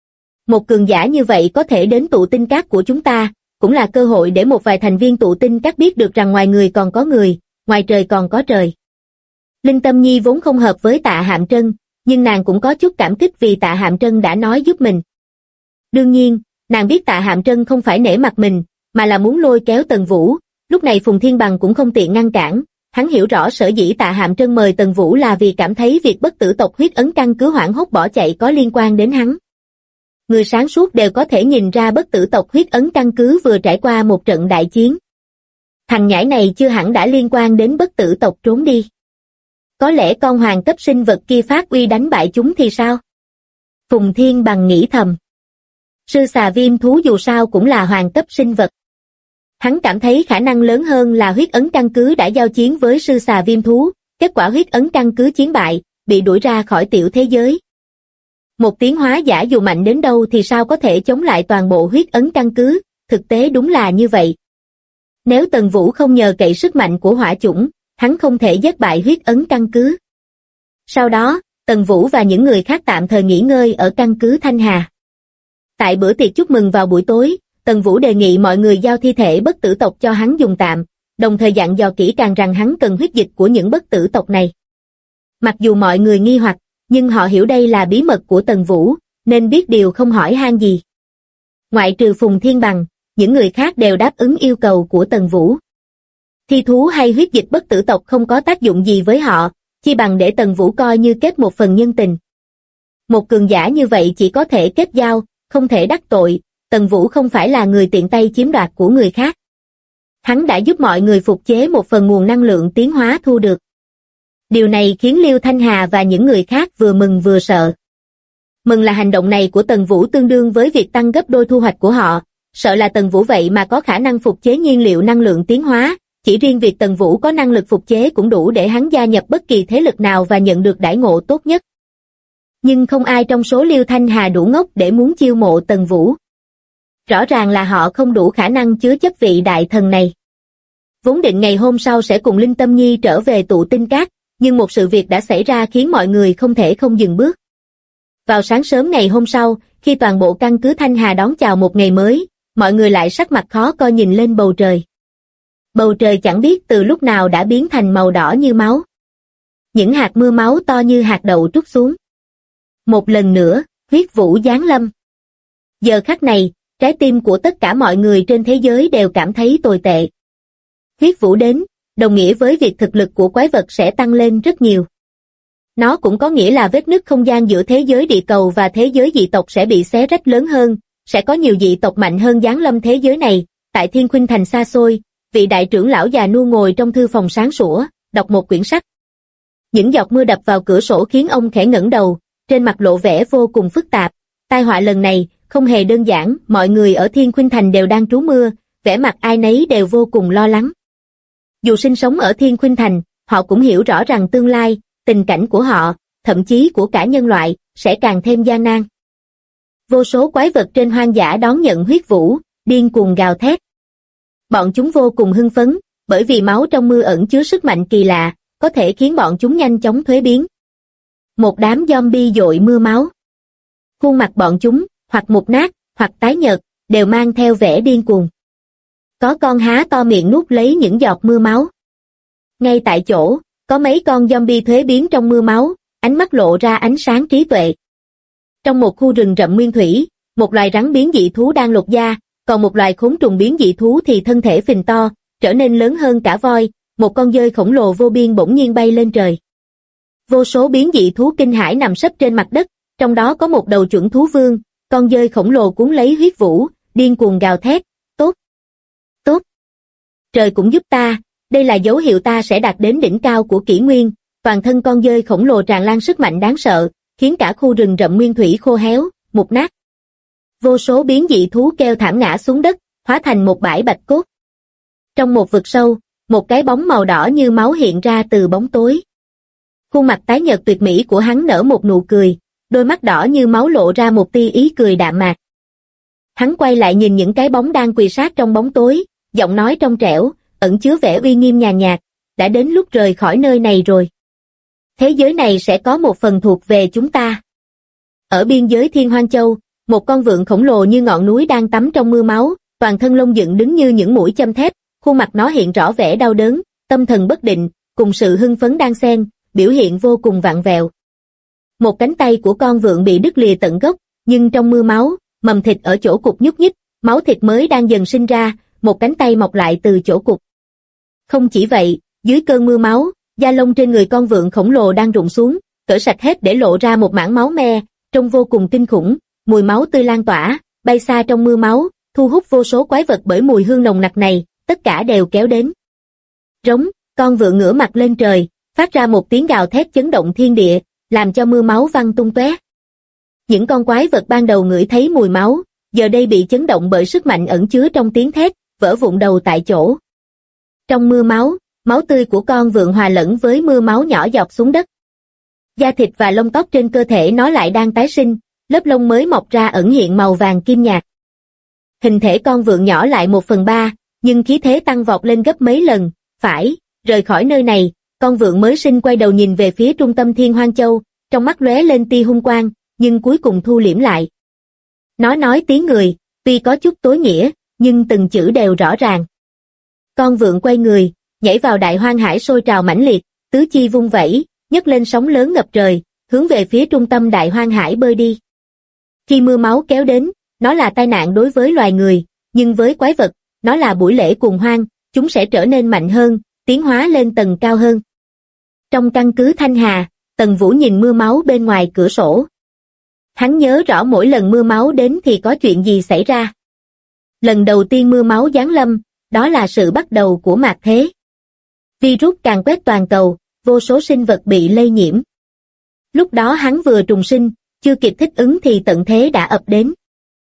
Một cường giả như vậy có thể đến tụ tinh các của chúng ta, cũng là cơ hội để một vài thành viên tụ tinh các biết được rằng ngoài người còn có người, ngoài trời còn có trời. Linh Tâm Nhi vốn không hợp với Tạ Hạm Trân, nhưng nàng cũng có chút cảm kích vì Tạ Hạm Trân đã nói giúp mình. Đương nhiên, nàng biết Tạ Hạm Trân không phải nể mặt mình, mà là muốn lôi kéo Tần Vũ, lúc này Phùng Thiên Bằng cũng không tiện ngăn cản, hắn hiểu rõ sở dĩ Tạ Hạm Trân mời Tần Vũ là vì cảm thấy việc bất tử tộc huyết ấn căn cứ hoảng hốt bỏ chạy có liên quan đến hắn. Người sáng suốt đều có thể nhìn ra bất tử tộc huyết ấn căn cứ vừa trải qua một trận đại chiến. Thằng nhãi này chưa hẳn đã liên quan đến bất tử tộc trốn đi. Có lẽ con hoàng cấp sinh vật kia phát uy đánh bại chúng thì sao? Phùng Thiên Bằng nghĩ thầm. Sư xà viêm thú dù sao cũng là hoàng cấp sinh vật. Hắn cảm thấy khả năng lớn hơn là huyết ấn căn cứ đã giao chiến với sư xà viêm thú, kết quả huyết ấn căn cứ chiến bại, bị đuổi ra khỏi tiểu thế giới. Một tiến hóa giả dù mạnh đến đâu thì sao có thể chống lại toàn bộ huyết ấn căn cứ, thực tế đúng là như vậy. Nếu Tần Vũ không nhờ cậy sức mạnh của hỏa chủng, hắn không thể giết bại huyết ấn căn cứ. Sau đó, Tần Vũ và những người khác tạm thời nghỉ ngơi ở căn cứ Thanh Hà. Tại bữa tiệc chúc mừng vào buổi tối, Tần Vũ đề nghị mọi người giao thi thể bất tử tộc cho hắn dùng tạm, đồng thời dặn dò kỹ càng rằng hắn cần huyết dịch của những bất tử tộc này. Mặc dù mọi người nghi hoặc, nhưng họ hiểu đây là bí mật của Tần Vũ, nên biết điều không hỏi han gì. Ngoại trừ Phùng Thiên Bằng, những người khác đều đáp ứng yêu cầu của Tần Vũ. Thi thú hay huyết dịch bất tử tộc không có tác dụng gì với họ, chi bằng để Tần Vũ coi như kết một phần nhân tình. Một cường giả như vậy chỉ có thể kết giao, không thể đắc tội, Tần Vũ không phải là người tiện tay chiếm đoạt của người khác. Hắn đã giúp mọi người phục chế một phần nguồn năng lượng tiến hóa thu được. Điều này khiến Liêu Thanh Hà và những người khác vừa mừng vừa sợ. Mừng là hành động này của Tần Vũ tương đương với việc tăng gấp đôi thu hoạch của họ, sợ là Tần Vũ vậy mà có khả năng phục chế nhiên liệu năng lượng tiến hóa, chỉ riêng việc Tần Vũ có năng lực phục chế cũng đủ để hắn gia nhập bất kỳ thế lực nào và nhận được đãi ngộ tốt nhất. Nhưng không ai trong số Liêu Thanh Hà đủ ngốc để muốn chiêu mộ Tần Vũ. Rõ ràng là họ không đủ khả năng chứa chấp vị đại thần này. Vốn định ngày hôm sau sẽ cùng Linh Tâm Nhi trở về tụ tinh các, nhưng một sự việc đã xảy ra khiến mọi người không thể không dừng bước. Vào sáng sớm ngày hôm sau, khi toàn bộ căn cứ Thanh Hà đón chào một ngày mới, mọi người lại sắc mặt khó coi nhìn lên bầu trời. Bầu trời chẳng biết từ lúc nào đã biến thành màu đỏ như máu. Những hạt mưa máu to như hạt đậu trút xuống. Một lần nữa, huyết vũ giáng lâm. Giờ khắc này, trái tim của tất cả mọi người trên thế giới đều cảm thấy tồi tệ. Huyết vũ đến, đồng nghĩa với việc thực lực của quái vật sẽ tăng lên rất nhiều. Nó cũng có nghĩa là vết nứt không gian giữa thế giới địa cầu và thế giới dị tộc sẽ bị xé rách lớn hơn, sẽ có nhiều dị tộc mạnh hơn giáng lâm thế giới này. Tại Thiên Khuynh Thành xa xôi, vị đại trưởng lão già nua ngồi trong thư phòng sáng sủa, đọc một quyển sách. Những giọt mưa đập vào cửa sổ khiến ông khẽ ngẩng đầu, trên mặt lộ vẻ vô cùng phức tạp. Tai họa lần này không hề đơn giản, mọi người ở Thiên Khuynh Thành đều đang trú mưa, vẻ mặt ai nấy đều vô cùng lo lắng. Dù sinh sống ở Thiên Khuynh Thành, họ cũng hiểu rõ rằng tương lai, tình cảnh của họ, thậm chí của cả nhân loại, sẽ càng thêm gian nan. Vô số quái vật trên hoang dã đón nhận huyết vũ, điên cuồng gào thét. Bọn chúng vô cùng hưng phấn, bởi vì máu trong mưa ẩn chứa sức mạnh kỳ lạ, có thể khiến bọn chúng nhanh chóng thuế biến. Một đám zombie dội mưa máu. Khuôn mặt bọn chúng, hoặc mục nát, hoặc tái nhợt, đều mang theo vẻ điên cuồng. Có con há to miệng nuốt lấy những giọt mưa máu. Ngay tại chỗ, có mấy con zombie thuế biến trong mưa máu, ánh mắt lộ ra ánh sáng trí tuệ. Trong một khu rừng rậm nguyên thủy, một loài rắn biến dị thú đang lột da, còn một loài khốn trùng biến dị thú thì thân thể phình to, trở nên lớn hơn cả voi, một con dơi khổng lồ vô biên bỗng nhiên bay lên trời. Vô số biến dị thú kinh hãi nằm sấp trên mặt đất, trong đó có một đầu chuẩn thú vương, con dơi khổng lồ cuốn lấy huyết vũ, điên cuồng gào thét, tốt, tốt. Trời cũng giúp ta, đây là dấu hiệu ta sẽ đạt đến đỉnh cao của kỷ nguyên. Toàn thân con dơi khổng lồ tràn lan sức mạnh đáng sợ, khiến cả khu rừng rậm nguyên thủy khô héo, mục nát. Vô số biến dị thú kêu thảm ngã xuống đất, hóa thành một bãi bạch cốt. Trong một vực sâu, một cái bóng màu đỏ như máu hiện ra từ bóng tối. Khuôn mặt tái nhợt tuyệt mỹ của hắn nở một nụ cười, đôi mắt đỏ như máu lộ ra một tia ý cười đạm mạc. Hắn quay lại nhìn những cái bóng đang quỳ sát trong bóng tối, giọng nói trong trẻo, ẩn chứa vẻ uy nghiêm nhàn nhạt, đã đến lúc rời khỏi nơi này rồi. Thế giới này sẽ có một phần thuộc về chúng ta. Ở biên giới Thiên Hoang Châu, một con vượn khổng lồ như ngọn núi đang tắm trong mưa máu, toàn thân lông dựng đứng như những mũi châm thép, khuôn mặt nó hiện rõ vẻ đau đớn, tâm thần bất định, cùng sự hưng phấn đan xen, biểu hiện vô cùng vặn vẹo. Một cánh tay của con vượn bị đứt lìa tận gốc, nhưng trong mưa máu, mầm thịt ở chỗ cục nhúc nhích, máu thịt mới đang dần sinh ra, một cánh tay mọc lại từ chỗ cục. Không chỉ vậy, dưới cơn mưa máu, da lông trên người con vượn khổng lồ đang rụng xuống, cởi sạch hết để lộ ra một mảng máu me, trông vô cùng kinh khủng, mùi máu tươi lan tỏa, bay xa trong mưa máu, thu hút vô số quái vật bởi mùi hương nồng nặc này, tất cả đều kéo đến. Rống, con vượn ngửa mặt lên trời, phát ra một tiếng gào thét chấn động thiên địa, làm cho mưa máu văng tung tóe. Những con quái vật ban đầu ngửi thấy mùi máu, giờ đây bị chấn động bởi sức mạnh ẩn chứa trong tiếng thét, vỡ vụn đầu tại chỗ. Trong mưa máu, máu tươi của con vượn hòa lẫn với mưa máu nhỏ giọt xuống đất. Da thịt và lông tóc trên cơ thể nó lại đang tái sinh, lớp lông mới mọc ra ẩn hiện màu vàng kim nhạt. Hình thể con vượn nhỏ lại 1/3, nhưng khí thế tăng vọt lên gấp mấy lần, phải, rời khỏi nơi này, con vượn mới sinh quay đầu nhìn về phía trung tâm Thiên Hoang Châu, trong mắt lóe lên tia hung quang, nhưng cuối cùng thu liễm lại. Nó nói tiếng người, tuy có chút tối nghĩa, nhưng từng chữ đều rõ ràng. Con vượn quay người, nhảy vào đại hoang hải sôi trào mãnh liệt, tứ chi vung vẩy, nhấc lên sóng lớn ngập trời, hướng về phía trung tâm đại hoang hải bơi đi. Khi mưa máu kéo đến, nó là tai nạn đối với loài người, nhưng với quái vật, nó là buổi lễ cuồng hoan, chúng sẽ trở nên mạnh hơn, tiến hóa lên tầng cao hơn. Trong căn cứ Thanh Hà, Tần Vũ nhìn mưa máu bên ngoài cửa sổ. Hắn nhớ rõ mỗi lần mưa máu đến thì có chuyện gì xảy ra. Lần đầu tiên mưa máu giáng lâm, đó là sự bắt đầu của mạt thế. Virus càn quét toàn cầu, vô số sinh vật bị lây nhiễm. Lúc đó hắn vừa trùng sinh, chưa kịp thích ứng thì tận thế đã ập đến.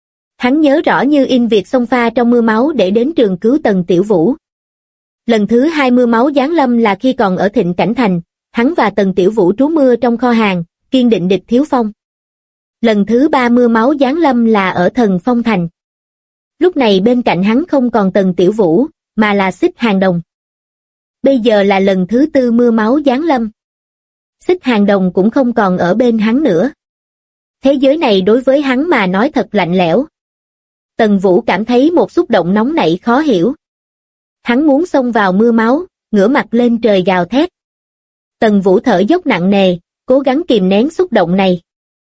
Hắn nhớ rõ như in việc xông pha trong mưa máu để đến trường cứu Tần Tiểu Vũ. Lần thứ 2 mưa máu giáng lâm là khi còn ở Thịnh Cảnh Thành, hắn và Tần Tiểu Vũ trú mưa trong kho hàng, kiên định địch Thiếu Phong. Lần thứ 3 mưa máu giáng lâm là ở Thần Phong Thành. Lúc này bên cạnh hắn không còn Tần Tiểu Vũ, mà là Xích Hàng Đồng. Bây giờ là lần thứ 4 mưa máu giáng lâm. Xích Hàng Đồng cũng không còn ở bên hắn nữa. Thế giới này đối với hắn mà nói thật lạnh lẽo. Tần Vũ cảm thấy một xúc động nóng nảy khó hiểu. Hắn muốn xông vào mưa máu, ngửa mặt lên trời gào thét. Tần Vũ thở dốc nặng nề, cố gắng kìm nén xúc động này.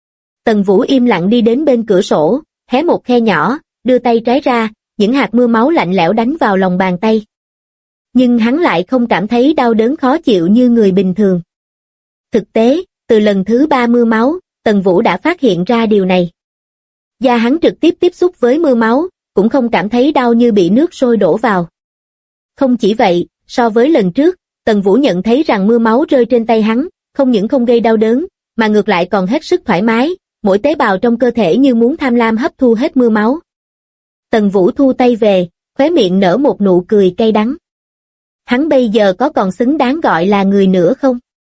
Tần Vũ im lặng đi đến bên cửa sổ, hé một khe nhỏ, đưa tay trái ra, những hạt mưa máu lạnh lẽo đánh vào lòng bàn tay. Nhưng hắn lại không cảm thấy đau đớn khó chịu như người bình thường. Thực tế, từ lần thứ 3 mưa máu, Tần Vũ đã phát hiện ra điều này. Da hắn trực tiếp tiếp xúc với mưa máu, cũng không cảm thấy đau như bị nước sôi đổ vào. Không chỉ vậy, so với lần trước, Tần Vũ nhận thấy rằng mưa máu rơi trên tay hắn, không những không gây đau đớn, mà ngược lại còn hết sức thoải mái, mỗi tế bào trong cơ thể như muốn tham lam hấp thu hết mưa máu. Tần Vũ thu tay về, khóe miệng nở một nụ cười cay đắng. Hắn bây giờ có còn xứng đáng gọi là người nữa không?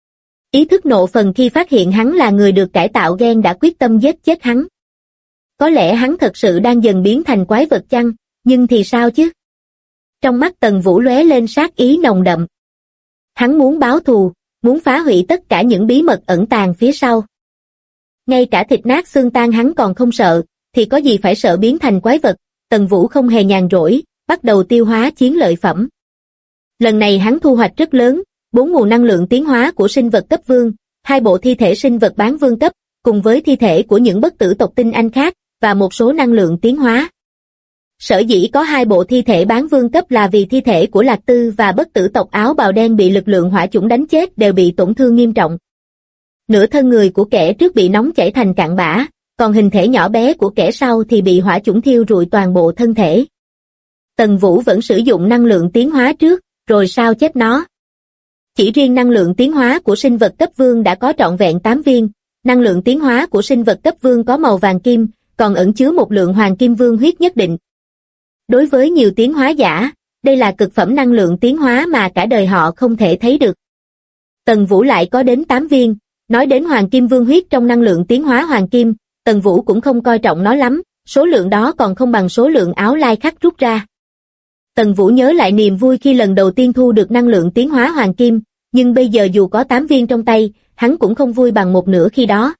Ý thức nộ phần khi phát hiện hắn là người được cải tạo gen đã quyết tâm giết chết hắn. Có lẽ hắn thật sự đang dần biến thành quái vật chăng, nhưng thì sao chứ? Trong mắt Tần Vũ lóe lên sát ý nồng đậm. Hắn muốn báo thù, muốn phá hủy tất cả những bí mật ẩn tàng phía sau. Ngay cả thịt nát xương tan hắn còn không sợ, thì có gì phải sợ biến thành quái vật. Tần Vũ không hề nhàn rỗi, bắt đầu tiêu hóa chiến lợi phẩm. Lần này hắn thu hoạch rất lớn, 4 nguồn năng lượng tiến hóa của sinh vật cấp vương, 2 bộ thi thể sinh vật bán vương cấp, cùng với thi thể của những bất tử tộc tinh anh khác, và một số năng lượng tiến hóa. Sở dĩ có 2 bộ thi thể bán vương cấp là vì thi thể của Lạc Tư và bất tử tộc áo bào đen bị lực lượng hỏa chủng đánh chết đều bị tổn thương nghiêm trọng. Nửa thân người của kẻ trước bị nóng chảy thành cặn bã, còn hình thể nhỏ bé của kẻ sau thì bị hỏa chủng thiêu rụi toàn bộ thân thể. Tần Vũ vẫn sử dụng năng lượng tiến hóa trước, rồi sao chép nó. Chỉ riêng năng lượng tiến hóa của sinh vật cấp vương đã có trọn vẹn 8 viên, năng lượng tiến hóa của sinh vật cấp vương có màu vàng kim, còn ẩn chứa một lượng hoàng kim vương huyết nhất định. Đối với nhiều tiến hóa giả, đây là cực phẩm năng lượng tiến hóa mà cả đời họ không thể thấy được. Tần Vũ lại có đến 8 viên, nói đến hoàng kim vương huyết trong năng lượng tiến hóa hoàng kim, Tần Vũ cũng không coi trọng nó lắm, số lượng đó còn không bằng số lượng áo lai khắc rút ra. Tần Vũ nhớ lại niềm vui khi lần đầu tiên thu được năng lượng tiến hóa hoàng kim, nhưng bây giờ dù có 8 viên trong tay, hắn cũng không vui bằng một nửa khi đó.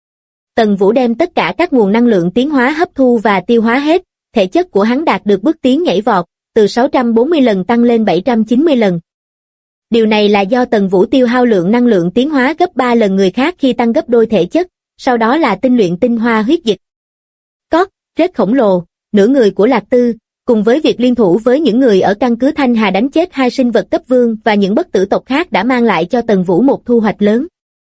Tần Vũ đem tất cả các nguồn năng lượng tiến hóa hấp thu và tiêu hóa hết, thể chất của hắn đạt được bước tiến nhảy vọt, từ 640 lần tăng lên 790 lần. Điều này là do Tần Vũ tiêu hao lượng năng lượng tiến hóa gấp 3 lần người khác khi tăng gấp đôi thể chất, sau đó là tinh luyện tinh hoa huyết dịch. Cót, rết khổng lồ, nửa người của Lạc Tư, cùng với việc liên thủ với những người ở căn cứ Thanh Hà đánh chết 2 sinh vật cấp vương và những bất tử tộc khác đã mang lại cho Tần Vũ một thu hoạch lớn.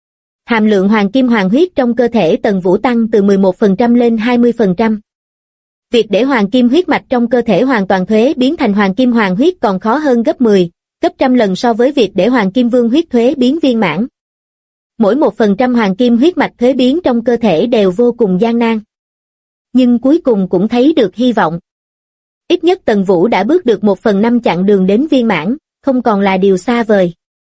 Hàm lượng hoàng kim hoàng huyết trong cơ thể Tần Vũ tăng từ 11% lên 20%. Việc để hoàng kim huyết mạch trong cơ thể hoàn toàn thuế biến thành hoàng kim hoàng huyết còn khó hơn gấp 10, gấp trăm lần so với việc để hoàng kim vương huyết thuế biến viên mãn. Mỗi 1% hoàng kim huyết mạch thuế biến trong cơ thể đều vô cùng gian nan. Nhưng cuối cùng cũng thấy được hy vọng. Ít nhất Tần Vũ đã bước được 1/5 chặng đường đến viên mãn, không còn là điều xa vời.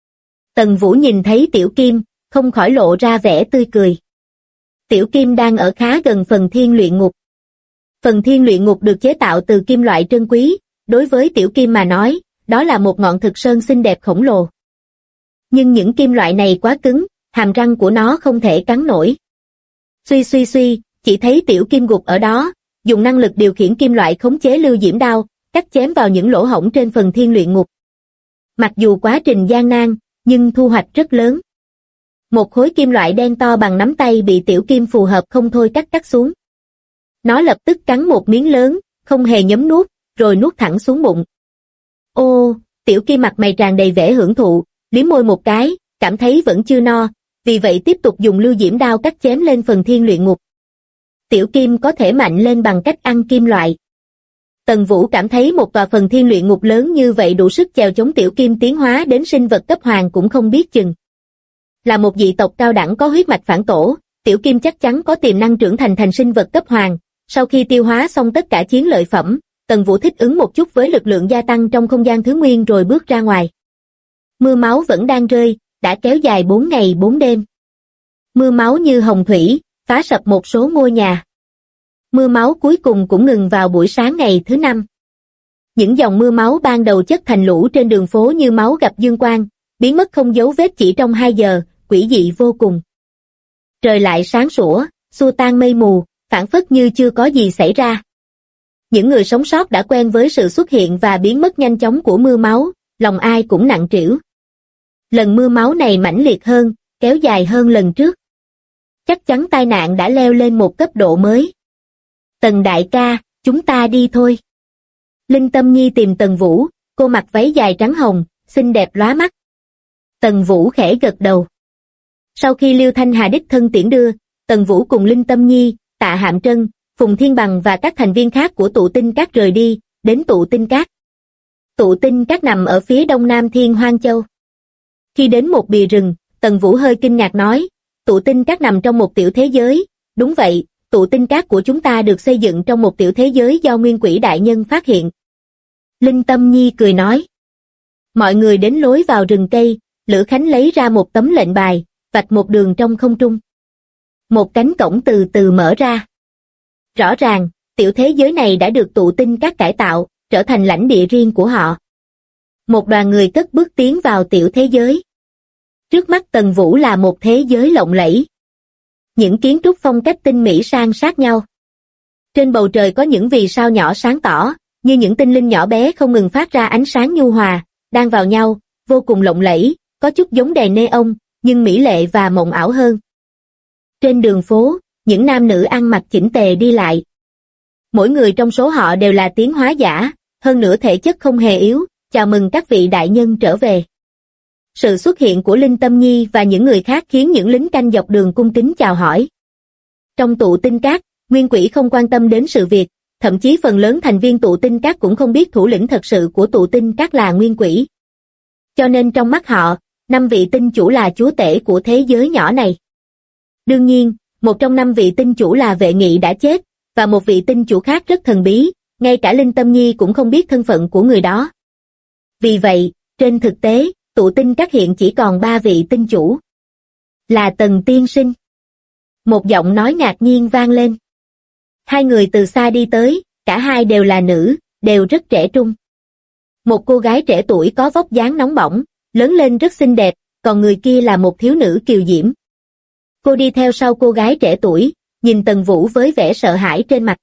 Tần Vũ nhìn thấy Tiểu Kim, không khỏi lộ ra vẻ tươi cười. Tiểu Kim đang ở khá gần phần thiên luyện ngục. Phần thiên luyện ngục được chế tạo từ kim loại trân quý, đối với Tiểu Kim mà nói, đó là một ngọn thực sơn xinh đẹp khổng lồ. Nhưng những kim loại này quá cứng, hàm răng của nó không thể cắn nổi. Suy suy suy, chỉ thấy Tiểu Kim gục ở đó, dùng năng lực điều khiển kim loại khống chế lưu diễm đao, cắt chém vào những lỗ hổng trên phần thiên luyện ngục. Mặc dù quá trình gian nan, nhưng thu hoạch rất lớn. Một khối kim loại đen to bằng nắm tay bị Tiểu Kim phù hợp không thôi cắt xuống. Nó lập tức cắn một miếng lớn, không hề nhấm nuốt, rồi nuốt thẳng xuống bụng. Ô, Tiểu Kim mặt mày tràn đầy vẻ hưởng thụ, liếm môi một cái, cảm thấy vẫn chưa no, vì vậy tiếp tục dùng lưu diễm đao cắt chém lên phần thiên luyện ngục. Tiểu Kim có thể mạnh lên bằng cách ăn kim loại. Tần Vũ cảm thấy một tòa phần thiên luyện ngục lớn như vậy đủ sức chèo chống Tiểu Kim tiến hóa đến sinh vật cấp hoàng cũng không biết chừng. Là một dị tộc cao đẳng có huyết mạch phản tổ, Tiểu Kim chắc chắn có tiềm năng trưởng thành sinh vật cấp hoàng. Sau khi tiêu hóa xong tất cả chiến lợi phẩm, Tần Vũ thích ứng một chút với lực lượng gia tăng trong không gian thứ nguyên rồi bước ra ngoài. Mưa máu vẫn đang rơi, đã kéo dài 4 ngày 4 đêm. Mưa máu như hồng thủy, phá sập một số ngôi nhà. Mưa máu cuối cùng cũng ngừng vào buổi sáng ngày thứ 5. Những dòng mưa máu ban đầu chất thành lũ trên đường phố như máu gặp dương quang, biến mất không dấu vết chỉ trong 2 giờ, quỷ dị vô cùng. Trời lại sáng sủa, xua tan mây mù, phảng phất như chưa có gì xảy ra. Những người sống sót đã quen với sự xuất hiện và biến mất nhanh chóng của mưa máu, lòng ai cũng nặng trĩu. Lần mưa máu này mãnh liệt hơn, kéo dài hơn lần trước. Chắc chắn tai nạn đã leo lên một cấp độ mới. Tần đại ca, chúng ta đi thôi. Linh Tâm Nhi tìm Tần Vũ, cô mặc váy dài trắng hồng, xinh đẹp lóa mắt. Tần Vũ khẽ gật đầu. Sau khi Liêu Thanh Hà đích thân tiễn đưa, Tần Vũ cùng Linh Tâm Nhi, Tạ Hạm Trân, Phùng Thiên Bằng và các thành viên khác của Tụ Tinh Các rời đi, đến Tụ Tinh Các. Tụ Tinh Các nằm ở phía đông nam Thiên Hoang Châu. Khi đến một bìa rừng, Tần Vũ hơi kinh ngạc nói, Tụ Tinh Các nằm trong một tiểu thế giới. Đúng vậy, Tụ Tinh Các của chúng ta được xây dựng trong một tiểu thế giới do Nguyên Quỷ Đại Nhân phát hiện. Linh Tâm Nhi cười nói. Mọi người đến lối vào rừng cây, Lữ Khánh lấy ra một tấm lệnh bài, vạch một đường trong không trung. Một cánh cổng từ từ mở ra. Rõ ràng, tiểu thế giới này đã được Tụ Tinh Các cải tạo, trở thành lãnh địa riêng của họ. Một đoàn người cất bước tiến vào tiểu thế giới. Trước mắt Tần Vũ là một thế giới lộng lẫy. Những kiến trúc phong cách tinh mỹ san sát nhau. Trên bầu trời có những vì sao nhỏ sáng tỏ, như những tinh linh nhỏ bé không ngừng phát ra ánh sáng nhu hòa, đang vào nhau, vô cùng lộng lẫy, có chút giống đèn neon, nhưng mỹ lệ và mộng ảo hơn. Trên đường phố, những nam nữ ăn mặc chỉnh tề đi lại. Mỗi người trong số họ đều là tiến hóa giả, hơn nữa thể chất không hề yếu, chào mừng các vị đại nhân trở về. Sự xuất hiện của Linh Tâm Nhi và những người khác khiến những lính canh dọc đường cung kính chào hỏi. Trong tụ tinh các, Nguyên Quỷ không quan tâm đến sự việc, thậm chí phần lớn thành viên tụ tinh các cũng không biết thủ lĩnh thật sự của tụ tinh các là Nguyên Quỷ. Cho nên trong mắt họ, 5 vị tinh chủ là chúa tể của thế giới nhỏ này. Đương nhiên, một trong 5 vị tinh chủ là Vệ Nghị đã chết, và một vị tinh chủ khác rất thần bí, ngay cả Linh Tâm Nhi cũng không biết thân phận của người đó. Vì vậy, trên thực tế, tụ tinh các hiện chỉ còn 3 vị tinh chủ. Là Tần tiên sinh. Một giọng nói ngạc nhiên vang lên. Hai người từ xa đi tới, cả hai đều là nữ, đều rất trẻ trung. Một cô gái trẻ tuổi có vóc dáng nóng bỏng, lớn lên rất xinh đẹp, còn người kia là một thiếu nữ kiều diễm. Cô đi theo sau cô gái trẻ tuổi, nhìn Tần Vũ với vẻ sợ hãi trên mặt.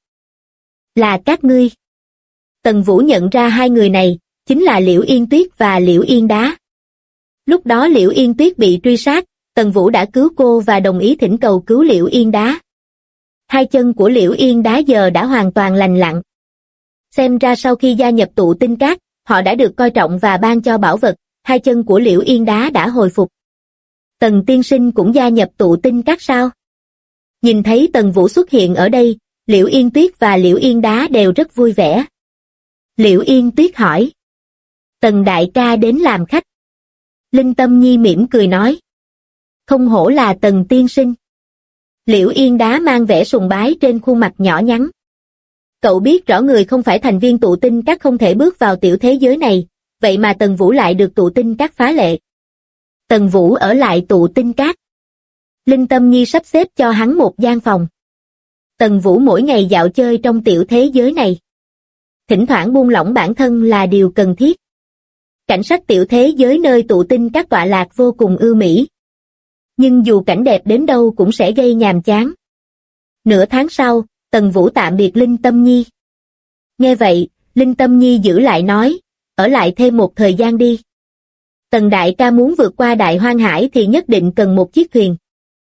Là các ngươi. Tần Vũ nhận ra hai người này, chính là Liễu Yên Tuyết và Liễu Yên Đá. Lúc đó Liễu Yên Tuyết bị truy sát, Tần Vũ đã cứu cô và đồng ý thỉnh cầu cứu Liễu Yên Đá. Hai chân của Liễu Yên Đá giờ đã hoàn toàn lành lặn. Xem ra sau khi gia nhập tụ tinh các, họ đã được coi trọng và ban cho bảo vật, hai chân của Liễu Yên Đá đã hồi phục. Tần tiên sinh cũng gia nhập tụ tinh các sao? Nhìn thấy Tần Vũ xuất hiện ở đây, Liễu Yên Tuyết và Liễu Yên Đá đều rất vui vẻ. Liễu Yên Tuyết hỏi. Tần đại ca đến làm khách. Linh Tâm Nhi mỉm cười nói. Không hổ là Tần tiên sinh. Liễu Yên Đá mang vẻ sùng bái trên khuôn mặt nhỏ nhắn. Cậu biết rõ người không phải thành viên tụ tinh các không thể bước vào tiểu thế giới này, vậy mà Tần Vũ lại được tụ tinh các phá lệ. Tần Vũ ở lại tụ tinh các. Linh Tâm Nhi sắp xếp cho hắn một gian phòng. Tần Vũ mỗi ngày dạo chơi trong tiểu thế giới này. Thỉnh thoảng buông lỏng bản thân là điều cần thiết. Cảnh sắc tiểu thế giới nơi tụ tinh các tọa lạc vô cùng ưu mỹ. Nhưng dù cảnh đẹp đến đâu cũng sẽ gây nhàm chán. Nửa tháng sau, Tần Vũ tạm biệt Linh Tâm Nhi. Nghe vậy, Linh Tâm Nhi giữ lại nói, ở lại thêm một thời gian đi. Tần đại ca muốn vượt qua Đại Hoang Hải thì nhất định cần một chiếc thuyền.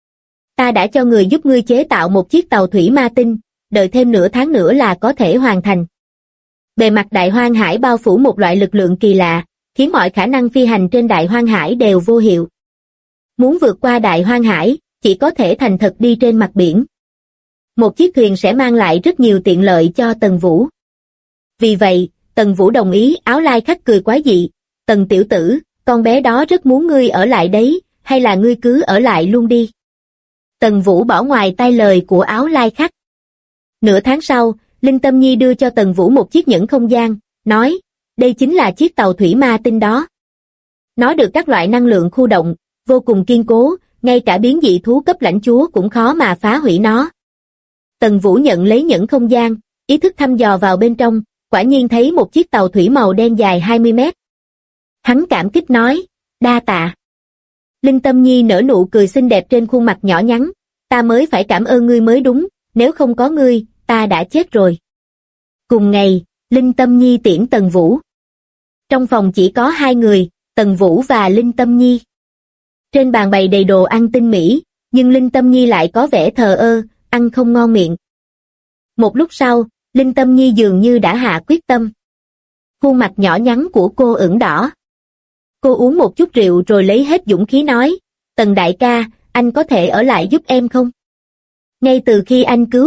Ta đã cho người giúp ngươi chế tạo một chiếc tàu thủy ma tinh, đợi thêm nửa tháng nữa là có thể hoàn thành. Bề mặt Đại Hoang Hải bao phủ một loại lực lượng kỳ lạ, khiến mọi khả năng phi hành trên Đại Hoang Hải đều vô hiệu. Muốn vượt qua Đại Hoang Hải, chỉ có thể thành thật đi trên mặt biển. Một chiếc thuyền sẽ mang lại rất nhiều tiện lợi cho Tần Vũ. Vì vậy, Tần Vũ đồng ý. Áo lai khách cười quái dị. Tần tiểu tử, con bé đó rất muốn ngươi ở lại đấy, hay là ngươi cứ ở lại luôn đi. Tần Vũ bỏ ngoài tai lời của áo lai khách. Nửa tháng sau, Linh Tâm Nhi đưa cho Tần Vũ một chiếc nhẫn không gian, nói, đây chính là chiếc tàu thủy ma tinh đó. Nó được các loại năng lượng khu động, vô cùng kiên cố, ngay cả biến dị thú cấp lãnh chúa cũng khó mà phá hủy nó. Tần Vũ nhận lấy nhẫn không gian, ý thức thăm dò vào bên trong, quả nhiên thấy một chiếc tàu thủy màu đen dài 20 mét. Hắn cảm kích nói, đa tạ. Linh Tâm Nhi nở nụ cười xinh đẹp trên khuôn mặt nhỏ nhắn, ta mới phải cảm ơn ngươi mới đúng, nếu không có ngươi, ta đã chết rồi. Cùng ngày, Linh Tâm Nhi tiễn Tần Vũ. Trong phòng chỉ có hai người, Tần Vũ và Linh Tâm Nhi. Trên bàn bày đầy đồ ăn tinh mỹ, nhưng Linh Tâm Nhi lại có vẻ thờ ơ, ăn không ngon miệng. Một lúc sau, Linh Tâm Nhi dường như đã hạ quyết tâm. Khuôn mặt nhỏ nhắn của cô ửng đỏ. Cô uống một chút rượu rồi lấy hết dũng khí nói, Tần đại ca, anh có thể ở lại giúp em không? Ngay từ khi anh cứu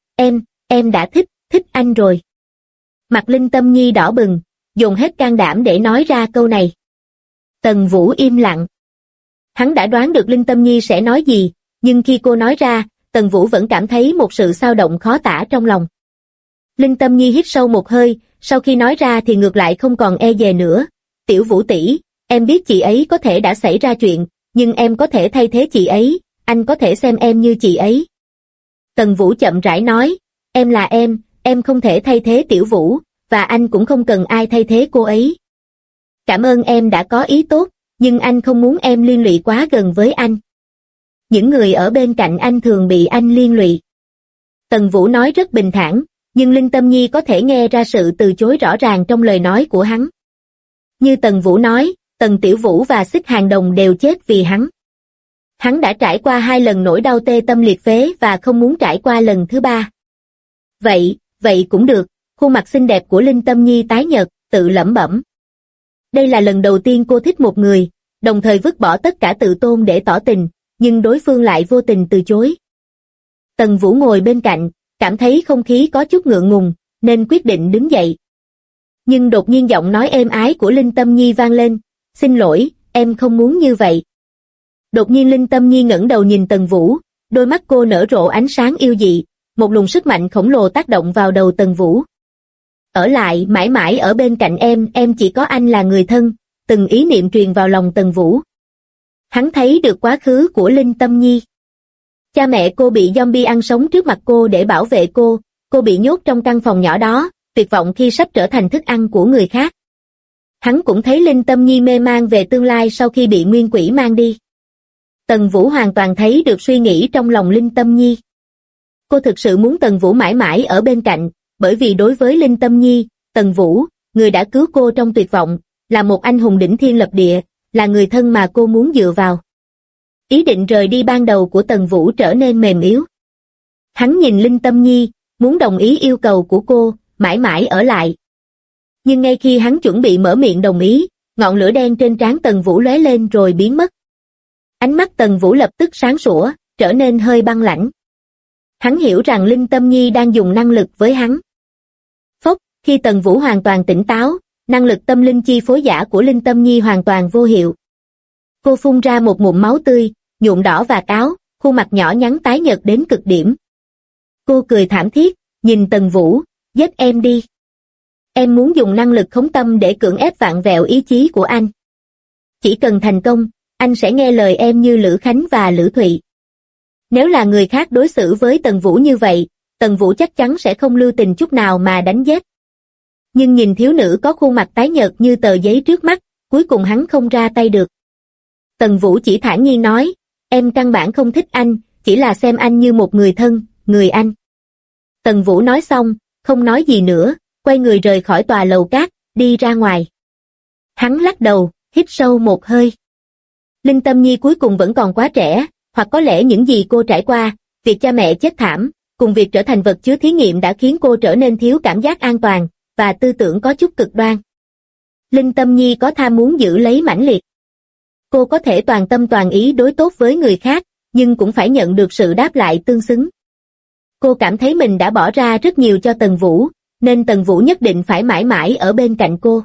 em đã thích anh rồi. Mặt Linh Tâm Nhi đỏ bừng, dùng hết can đảm để nói ra câu này. Tần Vũ im lặng. Hắn đã đoán được Linh Tâm Nhi sẽ nói gì, nhưng khi cô nói ra, Tần Vũ vẫn cảm thấy một sự xao động khó tả trong lòng. Linh Tâm Nhi hít sâu một hơi, sau khi nói ra thì ngược lại không còn e dè nữa. Tiểu Vũ tỷ, em biết chị ấy có thể đã xảy ra chuyện, nhưng em có thể thay thế chị ấy, anh có thể xem em như chị ấy. Tần Vũ chậm rãi nói, em là em không thể thay thế Tiểu Vũ, và anh cũng không cần ai thay thế cô ấy. Cảm ơn em đã có ý tốt, nhưng anh không muốn em liên lụy quá gần với anh. Những người ở bên cạnh anh thường bị anh liên lụy. Tần Vũ nói rất bình thản, nhưng Linh Tâm Nhi có thể nghe ra sự từ chối rõ ràng trong lời nói của hắn. Như Tần Vũ nói, Tần Tiểu Vũ và Xích Hàng Đồng đều chết vì hắn. Hắn đã trải qua 2 lần nỗi đau tê tâm liệt phế và không muốn trải qua lần thứ 3. Vậy cũng được, khuôn mặt xinh đẹp của Linh Tâm Nhi tái nhợt, tự lẩm bẩm. Đây là lần đầu tiên cô thích một người, đồng thời vứt bỏ tất cả tự tôn để tỏ tình, nhưng đối phương lại vô tình từ chối. Tần Vũ ngồi bên cạnh, cảm thấy không khí có chút ngượng ngùng, nên quyết định đứng dậy. Nhưng đột nhiên giọng nói êm ái của Linh Tâm Nhi vang lên, xin lỗi, em không muốn như vậy. Đột nhiên Linh Tâm Nhi ngẩng đầu nhìn Tần Vũ, đôi mắt cô nở rộ ánh sáng yêu dị, một luồng sức mạnh khổng lồ tác động vào đầu Tần Vũ. Ở lại mãi mãi ở bên cạnh em chỉ có anh là người thân, từng ý niệm truyền vào lòng Tần Vũ. Hắn thấy được quá khứ của Linh Tâm Nhi. Cha mẹ cô bị zombie ăn sống trước mặt cô để bảo vệ cô bị nhốt trong căn phòng nhỏ đó, tuyệt vọng khi sắp trở thành thức ăn của người khác. Hắn cũng thấy Linh Tâm Nhi mê man về tương lai sau khi bị nguyên quỷ mang đi. Tần Vũ hoàn toàn thấy được suy nghĩ trong lòng Linh Tâm Nhi. Cô thực sự muốn Tần Vũ mãi mãi ở bên cạnh, bởi vì đối với Linh Tâm Nhi, Tần Vũ, người đã cứu cô trong tuyệt vọng, là một anh hùng đỉnh thiên lập địa, là người thân mà cô muốn dựa vào. Ý định rời đi ban đầu của Tần Vũ trở nên mềm yếu. Hắn nhìn Linh Tâm Nhi, muốn đồng ý yêu cầu của cô, mãi mãi ở lại. Nhưng ngay khi hắn chuẩn bị mở miệng đồng ý, ngọn lửa đen trên trán Tần Vũ lóe lên rồi biến mất. Ánh mắt Tần Vũ lập tức sáng sủa, trở nên hơi băng lãnh. Hắn hiểu rằng Linh Tâm Nhi đang dùng năng lực với hắn. Phốc, khi Tần Vũ hoàn toàn tỉnh táo, năng lực tâm linh chi phối giả của Linh Tâm Nhi hoàn toàn vô hiệu. Cô phun ra một ngụm máu tươi, nhuộm đỏ vạt áo, khuôn mặt nhỏ nhắn tái nhợt đến cực điểm. Cô cười thảm thiết, nhìn Tần Vũ, giết em đi. Em muốn dùng năng lực khống tâm để cưỡng ép vặn vẹo ý chí của anh. Chỉ cần thành công, anh sẽ nghe lời em như Lữ Khánh và Lữ Thụy. Nếu là người khác đối xử với Tần Vũ như vậy, Tần Vũ chắc chắn sẽ không lưu tình chút nào mà đánh giết. Nhưng nhìn thiếu nữ có khuôn mặt tái nhợt như tờ giấy trước mắt, cuối cùng hắn không ra tay được. Tần Vũ chỉ thản nhiên nói, em căn bản không thích anh, chỉ là xem anh như một người thân, người anh. Tần Vũ nói xong, không nói gì nữa, quay người rời khỏi tòa lầu cát, đi ra ngoài. Hắn lắc đầu, hít sâu một hơi. Linh Tâm Nhi cuối cùng vẫn còn quá trẻ, hoặc có lẽ những gì cô trải qua, việc cha mẹ chết thảm, cùng việc trở thành vật chứa thí nghiệm đã khiến cô trở nên thiếu cảm giác an toàn, và tư tưởng có chút cực đoan. Linh Tâm Nhi có tham muốn giữ lấy mãnh liệt. Cô có thể toàn tâm toàn ý đối tốt với người khác, nhưng cũng phải nhận được sự đáp lại tương xứng. Cô cảm thấy mình đã bỏ ra rất nhiều cho Tần Vũ, nên Tần Vũ nhất định phải mãi mãi ở bên cạnh cô.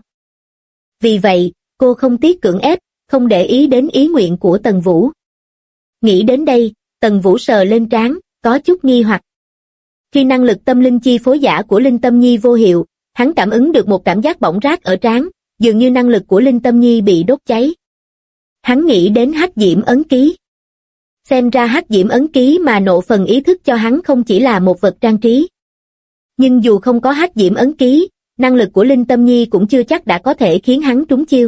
Vì vậy, cô không tiếc cưỡng ép, không để ý đến ý nguyện của Tần Vũ. Nghĩ đến đây, Tần Vũ sờ lên trán, có chút nghi hoặc. Khi năng lực tâm linh chi phối giả của Linh Tâm Nhi vô hiệu, hắn cảm ứng được một cảm giác bỏng rát ở trán, dường như năng lực của Linh Tâm Nhi bị đốt cháy. Hắn nghĩ đến hắc diễm ấn ký. Xem ra hắc diễm ấn ký mà nộ phần ý thức cho hắn không chỉ là một vật trang trí. Nhưng dù không có hắc diễm ấn ký, năng lực của Linh Tâm Nhi cũng chưa chắc đã có thể khiến hắn trúng chiêu.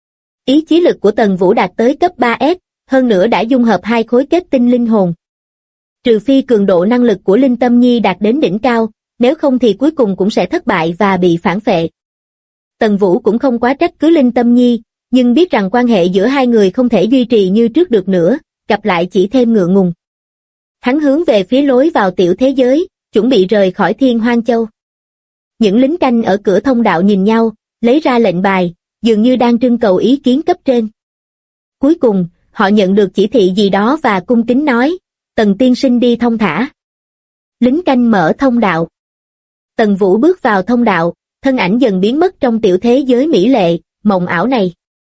Ý chí lực của Tần Vũ đạt tới cấp 3S, hơn nữa đã dung hợp hai khối kết tinh linh hồn. Trừ phi cường độ năng lực của Linh Tâm Nhi đạt đến đỉnh cao, nếu không thì cuối cùng cũng sẽ thất bại và bị phản phệ. Tần Vũ cũng không quá trách cứ Linh Tâm Nhi, nhưng biết rằng quan hệ giữa hai người không thể duy trì như trước được nữa, gặp lại chỉ thêm ngượng ngùng. Hắn hướng về phía lối vào tiểu thế giới, chuẩn bị rời khỏi Thiên Hoang Châu. Những lính canh ở cửa thông đạo nhìn nhau, lấy ra lệnh bài, dường như đang trưng cầu ý kiến cấp trên. Cuối cùng, họ nhận được chỉ thị gì đó và cung kính nói, Tần tiên sinh đi thông thả. Lính canh mở thông đạo. Tần Vũ bước vào thông đạo, thân ảnh dần biến mất trong tiểu thế giới mỹ lệ, mộng ảo này.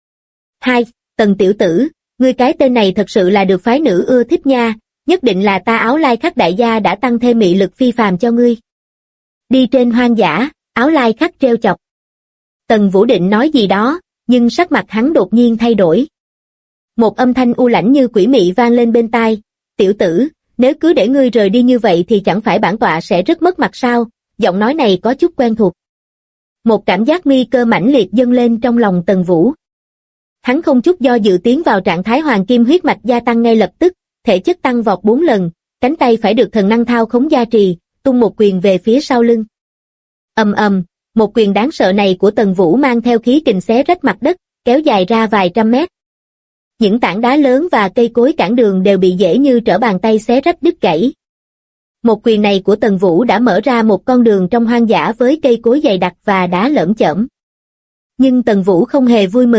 Tần tiểu tử, ngươi cái tên này thật sự là được phái nữ ưa thích nha, nhất định là ta Áo Lai Khắc đại gia đã tăng thêm mị lực phi phàm cho ngươi. Đi trên hoang dã, Áo Lai Khắc trêu chọc. Tần Vũ định nói gì đó, nhưng sắc mặt hắn đột nhiên thay đổi. Một âm thanh u lãnh như quỷ mị vang lên bên tai, tiểu tử, nếu cứ để ngươi rời đi như vậy thì chẳng phải bản tọa sẽ rất mất mặt sao, giọng nói này có chút quen thuộc. Một cảm giác nguy cơ mãnh liệt dâng lên trong lòng Tần Vũ. Hắn không chút do dự tiến vào trạng thái hoàng kim huyết mạch gia tăng ngay lập tức, thể chất tăng vọt 4 lần, cánh tay phải được thần năng thao khống gia trì, tung một quyền về phía sau lưng. Ầm ầm, một quyền đáng sợ này của Tần Vũ mang theo khí kình xé rách mặt đất, kéo dài ra vài trăm mét. Những tảng đá lớn và cây cối cản đường đều bị dễ như trở bàn tay xé rách đứt gãy. Một quyền này của Tần Vũ đã mở ra một con đường trong hoang dã với cây cối dày đặc và đá lởm chởm. Nhưng Tần Vũ không hề vui mừng,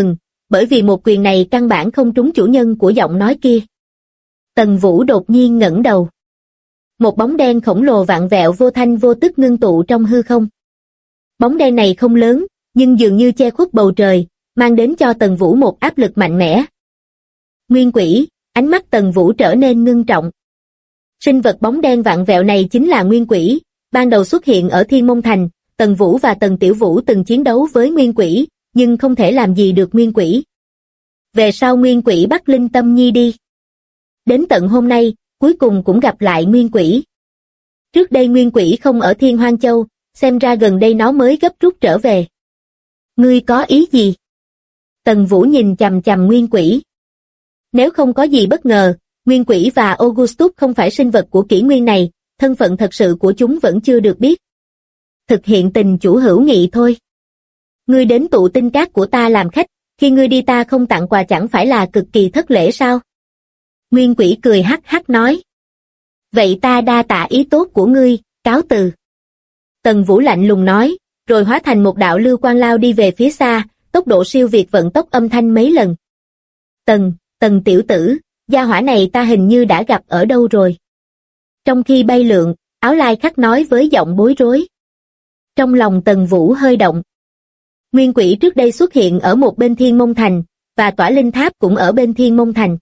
bởi vì một quyền này căn bản không trúng chủ nhân của giọng nói kia. Tần Vũ đột nhiên ngẩng đầu. Một bóng đen khổng lồ vặn vẹo vô thanh vô tức ngưng tụ trong hư không. Bóng đen này không lớn, nhưng dường như che khuất bầu trời, mang đến cho Tần Vũ một áp lực mạnh mẽ. Nguyên quỷ, ánh mắt Tần Vũ trở nên ngưng trọng. Sinh vật bóng đen vặn vẹo này chính là nguyên quỷ, ban đầu xuất hiện ở Thiên Môn Thành, Tần Vũ và Tần Tiểu Vũ từng chiến đấu với nguyên quỷ, nhưng không thể làm gì được nguyên quỷ. Về sau nguyên quỷ bắt Linh Tâm Nhi đi. Đến tận hôm nay, cuối cùng cũng gặp lại nguyên quỷ. Trước đây nguyên quỷ không ở Thiên Hoang Châu, xem ra gần đây nó mới gấp rút trở về. Ngươi có ý gì? Tần Vũ nhìn chằm chằm nguyên quỷ. Nếu không có gì bất ngờ, nguyên quỷ và Augustus không phải sinh vật của kỷ nguyên này, thân phận thật sự của chúng vẫn chưa được biết. Thực hiện tình chủ hữu nghị thôi. Ngươi đến tụ tinh cát của ta làm khách, khi ngươi đi ta không tặng quà chẳng phải là cực kỳ thất lễ sao? Nguyên quỷ cười hắc hắc nói. Vậy ta đa tạ ý tốt của ngươi, cáo từ. Tần Vũ lạnh lùng nói, rồi hóa thành một đạo lưu quang lao đi về phía xa, tốc độ siêu việt vận tốc âm thanh mấy lần. Tần tiểu tử, gia hỏa này ta hình như đã gặp ở đâu rồi. Trong khi bay lượn, Áo Lai Khắc nói với giọng bối rối. Trong lòng Tần Vũ hơi động. Nguyên quỷ trước đây xuất hiện ở một bên Thiên Môn Thành, và Tỏa Linh Tháp cũng ở bên Thiên Môn Thành.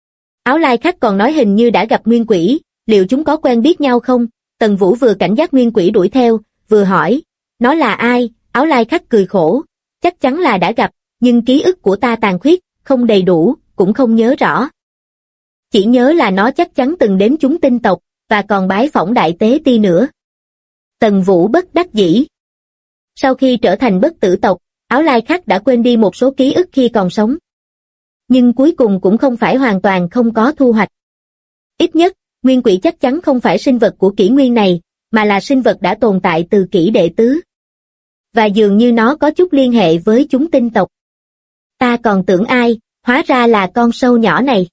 Áo Lai Khắc còn nói hình như đã gặp nguyên quỷ, liệu chúng có quen biết nhau không? Tần Vũ vừa cảnh giác nguyên quỷ đuổi theo, vừa hỏi, nó là ai? Áo Lai Khắc cười khổ, chắc chắn là đã gặp, nhưng ký ức của ta tàn khuyết, không đầy đủ, cũng không nhớ rõ. Chỉ nhớ là nó chắc chắn từng đến chúng tinh tộc, và còn bái phỏng Đại Tế Ti nữa. Tần Vũ bất đắc dĩ. Sau khi trở thành bất tử tộc, Áo Lai Khắc đã quên đi một số ký ức khi còn sống. Nhưng cuối cùng cũng không phải hoàn toàn không có thu hoạch. Ít nhất, nguyên quỷ chắc chắn không phải sinh vật của kỷ nguyên này, mà là sinh vật đã tồn tại từ kỷ đệ tứ. Và dường như nó có chút liên hệ với chúng tinh tộc. Ta còn tưởng ai, hóa ra là con sâu nhỏ này.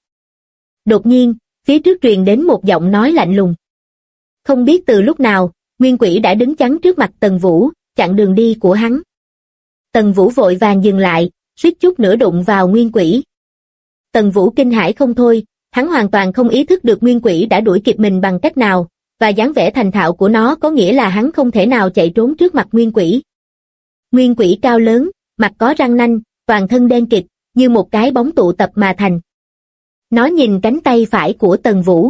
Đột nhiên, phía trước truyền đến một giọng nói lạnh lùng. Không biết từ lúc nào, nguyên quỷ đã đứng chắn trước mặt Tần Vũ, chặn đường đi của hắn. Tần Vũ vội vàng dừng lại, suýt chút nữa đụng vào nguyên quỷ. Tần Vũ kinh hãi không thôi, hắn hoàn toàn không ý thức được nguyên quỷ đã đuổi kịp mình bằng cách nào, và dáng vẻ thành thạo của nó có nghĩa là hắn không thể nào chạy trốn trước mặt nguyên quỷ. Nguyên quỷ cao lớn, mặt có răng nanh, toàn thân đen kịt, như một cái bóng tụ tập mà thành. Nó nhìn cánh tay phải của Tần Vũ.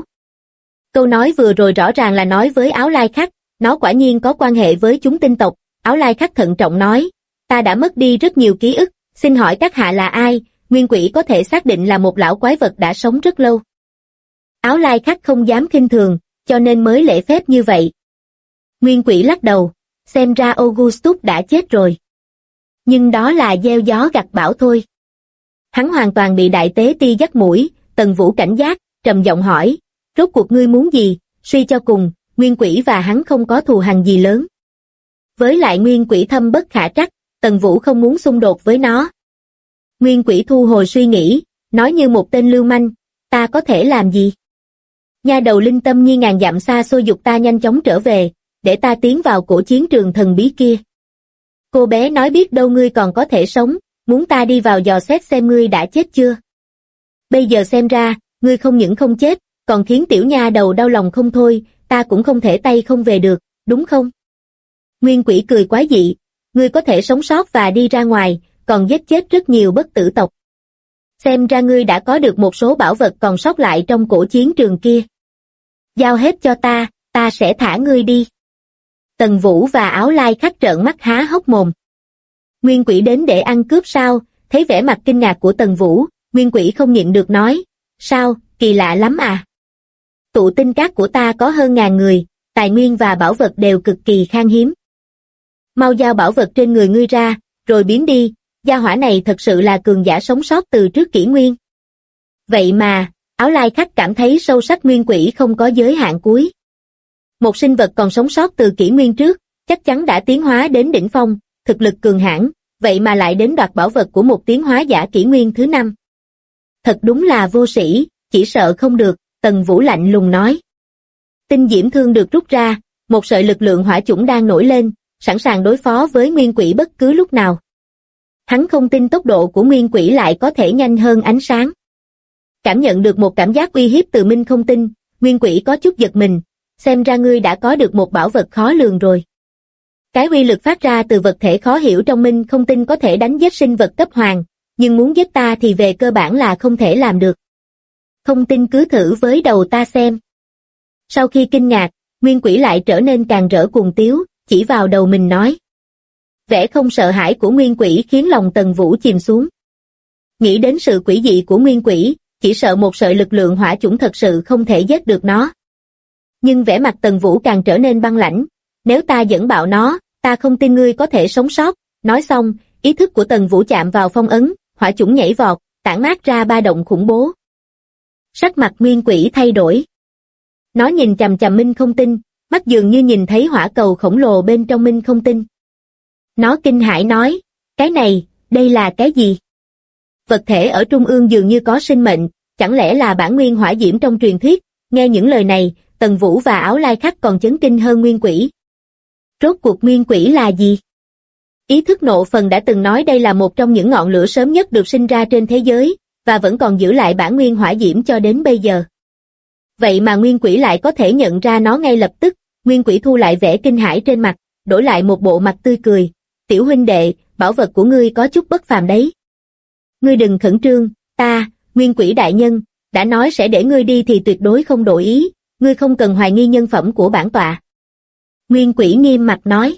Câu nói vừa rồi rõ ràng là nói với Áo Lai Khắc, nó quả nhiên có quan hệ với chúng tinh tộc. Áo Lai Khắc thận trọng nói, ta đã mất đi rất nhiều ký ức, xin hỏi các hạ là ai? Nguyên quỷ có thể xác định là một lão quái vật đã sống rất lâu. Áo Lai Khắc không dám khinh thường, cho nên mới lễ phép như vậy. Nguyên quỷ lắc đầu, xem ra Augustus đã chết rồi. Nhưng đó là gieo gió gặt bão thôi. Hắn hoàn toàn bị Đại Tế Ti dắt mũi. Tần Vũ cảnh giác, trầm giọng hỏi, rốt cuộc ngươi muốn gì? Suy cho cùng, nguyên quỷ và hắn không có thù hằn gì lớn. Với lại nguyên quỷ thâm bất khả trắc, Tần Vũ không muốn xung đột với nó. Nguyên quỷ thu hồi suy nghĩ, nói như một tên lưu manh, ta có thể làm gì? Nha đầu Linh Tâm Nhi ngàn dặm xa xôi giục ta nhanh chóng trở về, để ta tiến vào cổ chiến trường thần bí kia. Cô bé nói biết đâu ngươi còn có thể sống, muốn ta đi vào dò xét xem ngươi đã chết chưa. Bây giờ xem ra, ngươi không những không chết, còn khiến tiểu nha đầu đau lòng không thôi, ta cũng không thể tay không về được, đúng không? Nguyên quỷ cười quái dị, ngươi có thể sống sót và đi ra ngoài, còn giết chết rất nhiều bất tử tộc. Xem ra ngươi đã có được một số bảo vật còn sót lại trong cổ chiến trường kia. Giao hết cho ta sẽ thả ngươi đi. Tần Vũ và Áo Lai Khắc trợn mắt há hốc mồm. Nguyên quỷ đến để ăn cướp sao? Thấy vẻ mặt kinh ngạc của Tần Vũ, nguyên quỷ không nhịn được nói, sao, kỳ lạ lắm à. Tụ tinh cát của ta có hơn 1000 người, tài nguyên và bảo vật đều cực kỳ khan hiếm. Mau giao bảo vật trên người ngươi ra, rồi biến đi, gia hỏa này thật sự là cường giả sống sót từ trước kỷ nguyên. Vậy mà, Áo Lai Khắc cảm thấy sâu sắc nguyên quỷ không có giới hạn cuối. Một sinh vật còn sống sót từ kỷ nguyên trước, chắc chắn đã tiến hóa đến đỉnh phong, thực lực cường hãn, vậy mà lại đến đoạt bảo vật của một tiến hóa giả kỷ nguyên thứ 5. Thật đúng là vô sĩ, chỉ sợ không được, Tần Vũ lạnh lùng nói. Tinh diễm thương được rút ra, một sợi lực lượng hỏa chủng đang nổi lên, sẵn sàng đối phó với nguyên quỷ bất cứ lúc nào. Hắn không tin tốc độ của nguyên quỷ lại có thể nhanh hơn ánh sáng. Cảm nhận được một cảm giác uy hiếp từ Minh Không Tinh, nguyên quỷ có chút giật mình, xem ra ngươi đã có được một bảo vật khó lường rồi. Cái uy lực phát ra từ vật thể khó hiểu trong Minh Không Tinh có thể đánh giết sinh vật cấp hoàng, nhưng muốn giết ta thì về cơ bản là không thể làm được. Không tin cứ thử với đầu ta xem. Sau khi kinh ngạc, nguyên quỷ lại trở nên càng rỡ cuồng tiếu, chỉ vào đầu mình nói. Vẻ không sợ hãi của nguyên quỷ khiến lòng Tần Vũ chìm xuống. Nghĩ đến sự quỷ dị của nguyên quỷ, chỉ sợ một sợi lực lượng hỏa chủng thật sự không thể giết được nó. Nhưng vẻ mặt Tần Vũ càng trở nên băng lãnh, nếu ta dẫn bạo nó, ta không tin ngươi có thể sống sót. Nói xong, ý thức của Tần Vũ chạm vào phong ấn, hỏa chủng nhảy vọt, tản mát ra ba động khủng bố. Sắc mặt nguyên quỷ thay đổi. Nó nhìn chằm chằm Minh Không Tinh, mắt dường như nhìn thấy hỏa cầu khổng lồ bên trong Minh Không Tinh. Nó kinh hãi nói, cái này, đây là cái gì? Vật thể ở trung ương dường như có sinh mệnh, chẳng lẽ là bản nguyên hỏa diễm trong truyền thuyết? Nghe những lời này, Tần Vũ và Áo Lai Khắc còn chấn kinh hơn nguyên quỷ. Rốt cuộc nguyên quỷ là gì? Ý thức nộ phần đã từng nói đây là một trong những ngọn lửa sớm nhất được sinh ra trên thế giới, và vẫn còn giữ lại bản nguyên hỏa diễm cho đến bây giờ. Vậy mà nguyên quỷ lại có thể nhận ra nó ngay lập tức. Nguyên quỷ thu lại vẻ kinh hãi trên mặt, đổi lại một bộ mặt tươi cười. Tiểu huynh đệ, bảo vật của ngươi có chút bất phàm đấy. Ngươi đừng khẩn trương, nguyên quỷ đại nhân, đã nói sẽ để ngươi đi thì tuyệt đối không đổi ý, ngươi không cần hoài nghi nhân phẩm của bản tọa. Nguyên quỷ nghiêm mặt nói.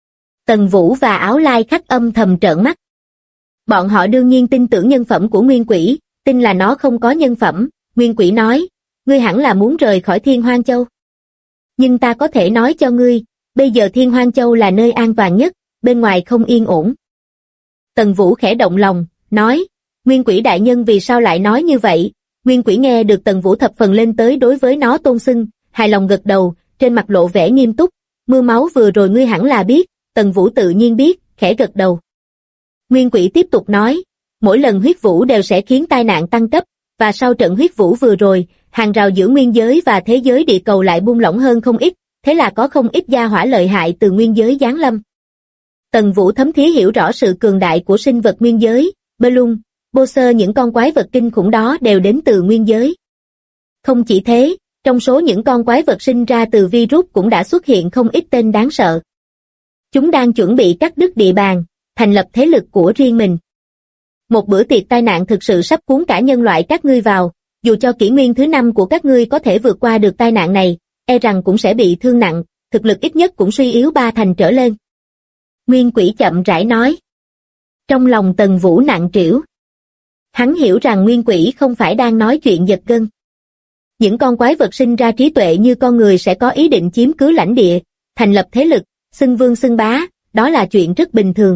Tần Vũ và Áo Lai Khắc âm thầm trợn mắt. Bọn họ đương nhiên tin tưởng nhân phẩm của nguyên quỷ, tin là nó không có nhân phẩm. Nguyên quỷ nói, ngươi hẳn là muốn rời khỏi Thiên Hoang Châu. Nhưng ta có thể nói cho ngươi, bây giờ Thiên Hoang Châu là nơi an toàn nhất, bên ngoài không yên ổn. Tần Vũ khẽ động lòng, nói, nguyên quỷ đại nhân vì sao lại nói như vậy? Nguyên quỷ nghe được Tần Vũ thập phần lên tới đối với nó tôn xưng, hài lòng gật đầu, trên mặt lộ vẻ nghiêm túc. Mưa máu vừa rồi ngươi hẳn là biết. Tần Vũ tự nhiên biết, khẽ gật đầu. Nguyên quỷ tiếp tục nói, mỗi lần huyết vũ đều sẽ khiến tai nạn tăng cấp, và sau trận huyết vũ vừa rồi, hàng rào giữa nguyên giới và thế giới địa cầu lại buông lỏng hơn không ít, thế là có không ít gia hỏa lợi hại từ nguyên giới giáng lâm. Tần Vũ thấm thía hiểu rõ sự cường đại của sinh vật nguyên giới, Belung, Bô Sơ, những con quái vật kinh khủng đó đều đến từ nguyên giới. Không chỉ thế, trong số những con quái vật sinh ra từ virus cũng đã xuất hiện không ít tên đáng sợ. Chúng đang chuẩn bị cắt đứt địa bàn, thành lập thế lực của riêng mình. Một bữa tiệc tai nạn thực sự sắp cuốn cả nhân loại các ngươi vào, dù cho kỷ nguyên thứ 5 của các ngươi có thể vượt qua được tai nạn này, e rằng cũng sẽ bị thương nặng, thực lực ít nhất cũng suy yếu 3 thành trở lên. Nguyên quỷ chậm rãi nói. Trong lòng Tần Vũ nặng trĩu. Hắn hiểu rằng nguyên quỷ không phải đang nói chuyện giật gân. Những con quái vật sinh ra trí tuệ như con người sẽ có ý định chiếm cứ lãnh địa, thành lập thế lực, xưng vương xưng bá, đó là chuyện rất bình thường.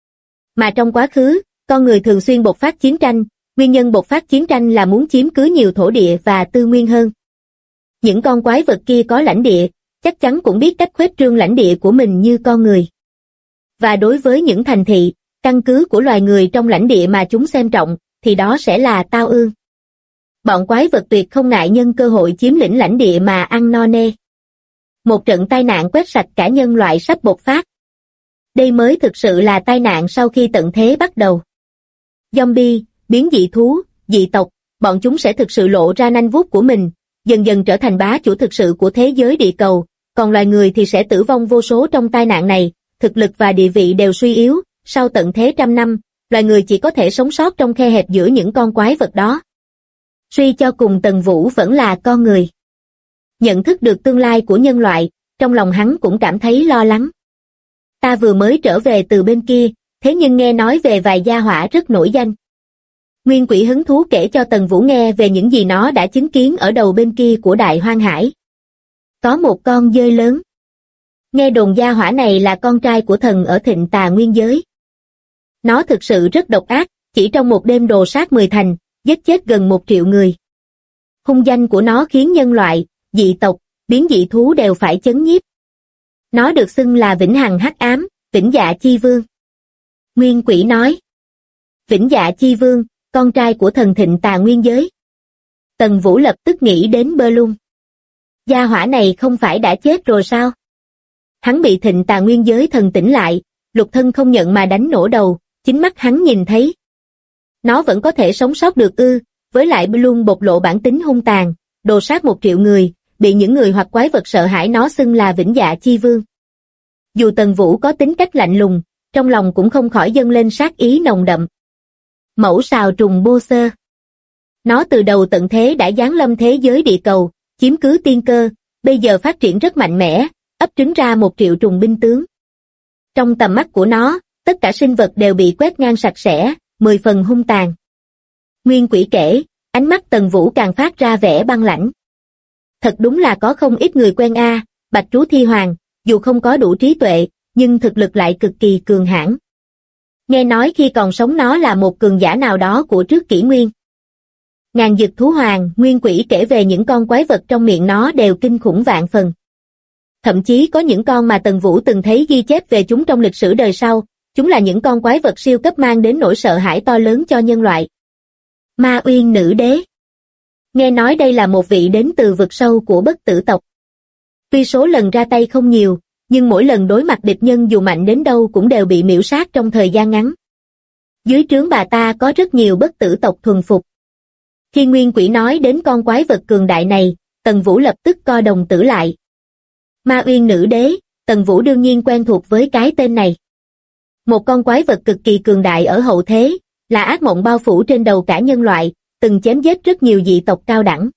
Mà trong quá khứ, con người thường xuyên bộc phát chiến tranh, nguyên nhân bộc phát chiến tranh là muốn chiếm cứ nhiều thổ địa và tư nguyên hơn. Những con quái vật kia có lãnh địa, chắc chắn cũng biết cách khuếch trương lãnh địa của mình như con người. Và đối với những thành thị, căn cứ của loài người trong lãnh địa mà chúng xem trọng, thì đó sẽ là tao ương. Bọn quái vật tuyệt không ngại nhân cơ hội chiếm lĩnh lãnh địa mà ăn no nê. Một trận tai nạn quét sạch cả nhân loại sắp bộc phát. Đây mới thực sự là tai nạn sau khi tận thế bắt đầu. Zombie, biến dị thú, dị tộc, bọn chúng sẽ thực sự lộ ra nanh vuốt của mình, dần dần trở thành bá chủ thực sự của thế giới địa cầu, còn loài người thì sẽ tử vong vô số trong tai nạn này, thực lực và địa vị đều suy yếu, sau tận thế trăm năm, loài người chỉ có thể sống sót trong khe hẹp giữa những con quái vật đó. Suy cho cùng Tần Vũ vẫn là con người. Nhận thức được tương lai của nhân loại, trong lòng hắn cũng cảm thấy lo lắng. Ta vừa mới trở về từ bên kia, thế nhưng nghe nói về vài gia hỏa rất nổi danh. Nguyên quỷ hứng thú kể cho Tần Vũ nghe về những gì nó đã chứng kiến ở đầu bên kia của Đại Hoang Hải. Có một con dơi lớn. Nghe đồn gia hỏa này là con trai của thần ở Thịnh Tà Nguyên Giới. Nó thực sự rất độc ác, chỉ trong một đêm đồ sát 10 thành, giết chết gần 1 triệu người. Hung danh của nó khiến nhân loại, dị tộc, biến dị thú đều phải chấn nhiếp. Nó được xưng là Vĩnh Hằng Hắc Ám, Vĩnh Dạ Chi Vương. Nguyên quỷ nói. Vĩnh Dạ Chi Vương, con trai của thần Thịnh Tà Nguyên Giới. Tần Vũ lập tức nghĩ đến Bơ Lung. Gia hỏa này không phải đã chết rồi sao? Hắn bị Thịnh Tà Nguyên Giới thần tỉnh lại, lục thân không nhận mà đánh nổ đầu, chính mắt hắn nhìn thấy. Nó vẫn có thể sống sót được ư, với lại luôn bộc lộ bản tính hung tàn, đồ sát 1 triệu người, bị những người hoặc quái vật sợ hãi nó xưng là Vĩnh Dạ Chi Vương. Dù Tần Vũ có tính cách lạnh lùng, trong lòng cũng không khỏi dâng lên sát ý nồng đậm. Mẫu sào trùng bô xơ. Nó từ đầu tận thế đã giáng lâm thế giới địa cầu, chiếm cứ tiên cơ, bây giờ phát triển rất mạnh mẽ, ấp trứng ra 1 triệu trùng binh tướng. Trong tầm mắt của nó, tất cả sinh vật đều bị quét ngang sạch sẽ, 10 phần hung tàn. Nguyên Quỷ kể, ánh mắt Tần Vũ càng phát ra vẻ băng lãnh. Thật đúng là có không ít người quen a, Bạch Trú Thi Hoàng, dù không có đủ trí tuệ, nhưng thực lực lại cực kỳ cường hãn. Nghe nói khi còn sống nó là một cường giả nào đó của trước kỷ nguyên. Ngàn Dực Thú Hoàng, Nguyên Quỷ kể về những con quái vật trong miệng nó đều kinh khủng vạn phần. Thậm chí có những con mà Tần Vũ từng thấy ghi chép về chúng trong lịch sử đời sau, chúng là những con quái vật siêu cấp mang đến nỗi sợ hãi to lớn cho nhân loại. Ma Uyên Nữ Đế. Nghe nói đây là một vị đến từ vực sâu của Bất Tử tộc. Tuy số lần ra tay không nhiều, nhưng mỗi lần đối mặt địch nhân dù mạnh đến đâu cũng đều bị miểu sát trong thời gian ngắn. Dưới trướng bà ta có rất nhiều Bất Tử tộc thuần phục. Khi Nguyên Quỷ nói đến con quái vật cường đại này, Tần Vũ lập tức co đồng tử lại. Ma Uyên Nữ Đế, Tần Vũ đương nhiên quen thuộc với cái tên này. Một con quái vật cực kỳ cường đại ở hậu thế, là ác mộng bao phủ trên đầu cả nhân loại, từng chém giết rất nhiều dị tộc cao đẳng.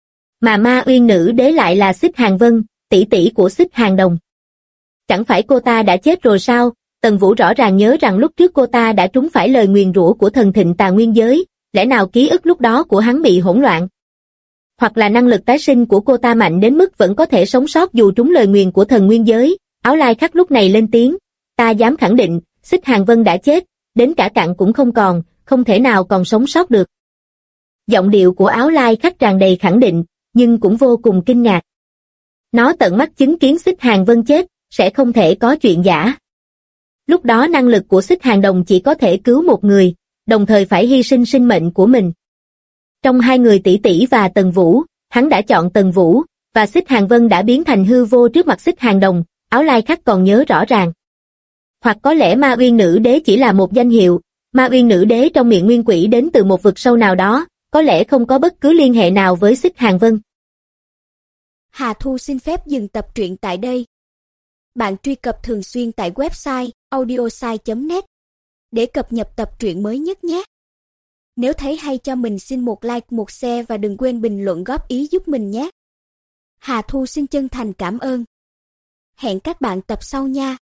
Mà Ma Uyên Nữ Đế lại là Xích Hàng Vân, tỷ tỷ của Xích Hàng Đồng. Chẳng phải cô ta đã chết rồi sao? Tần Vũ rõ ràng nhớ rằng lúc trước cô ta đã trúng phải lời nguyền rủa của thần thịnh Tà Nguyên Giới, lẽ nào ký ức lúc đó của hắn bị hỗn loạn? Hoặc là năng lực tái sinh của cô ta mạnh đến mức vẫn có thể sống sót dù trúng lời nguyền của thần Nguyên Giới? Áo Lai Khắc lúc này lên tiếng, ta dám khẳng định, Xích Hàng Vân đã chết, đến cả cặn cũng không còn, không thể nào còn sống sót được. Giọng điệu của Áo Lai Khắc tràn đầy khẳng định, nhưng cũng vô cùng kinh ngạc. Nó tận mắt chứng kiến Xích Hàng Vân chết, sẽ không thể có chuyện giả. Lúc đó năng lực của Xích Hàng Đồng chỉ có thể cứu một người, đồng thời phải hy sinh sinh mệnh của mình. Trong hai người tỷ tỷ và Tần Vũ, hắn đã chọn Tần Vũ, và Xích Hàng Vân đã biến thành hư vô trước mặt Xích Hàng Đồng, Áo Lai Khắc còn nhớ rõ ràng. Hoặc có lẽ Ma Uyên Nữ Đế chỉ là một danh hiệu, Ma Uyên Nữ Đế trong miệng Nguyên Quỷ đến từ một vực sâu nào đó, có lẽ không có bất cứ liên hệ nào với Xích Hàng Vân. Hà Thu xin phép dừng tập truyện tại đây. Bạn truy cập thường xuyên tại website audiosai.net để cập nhật tập truyện mới nhất nhé. Nếu thấy hay cho mình xin một like, một share và đừng quên bình luận góp ý giúp mình nhé. Hà Thu xin chân thành cảm ơn. Hẹn các bạn tập sau nha.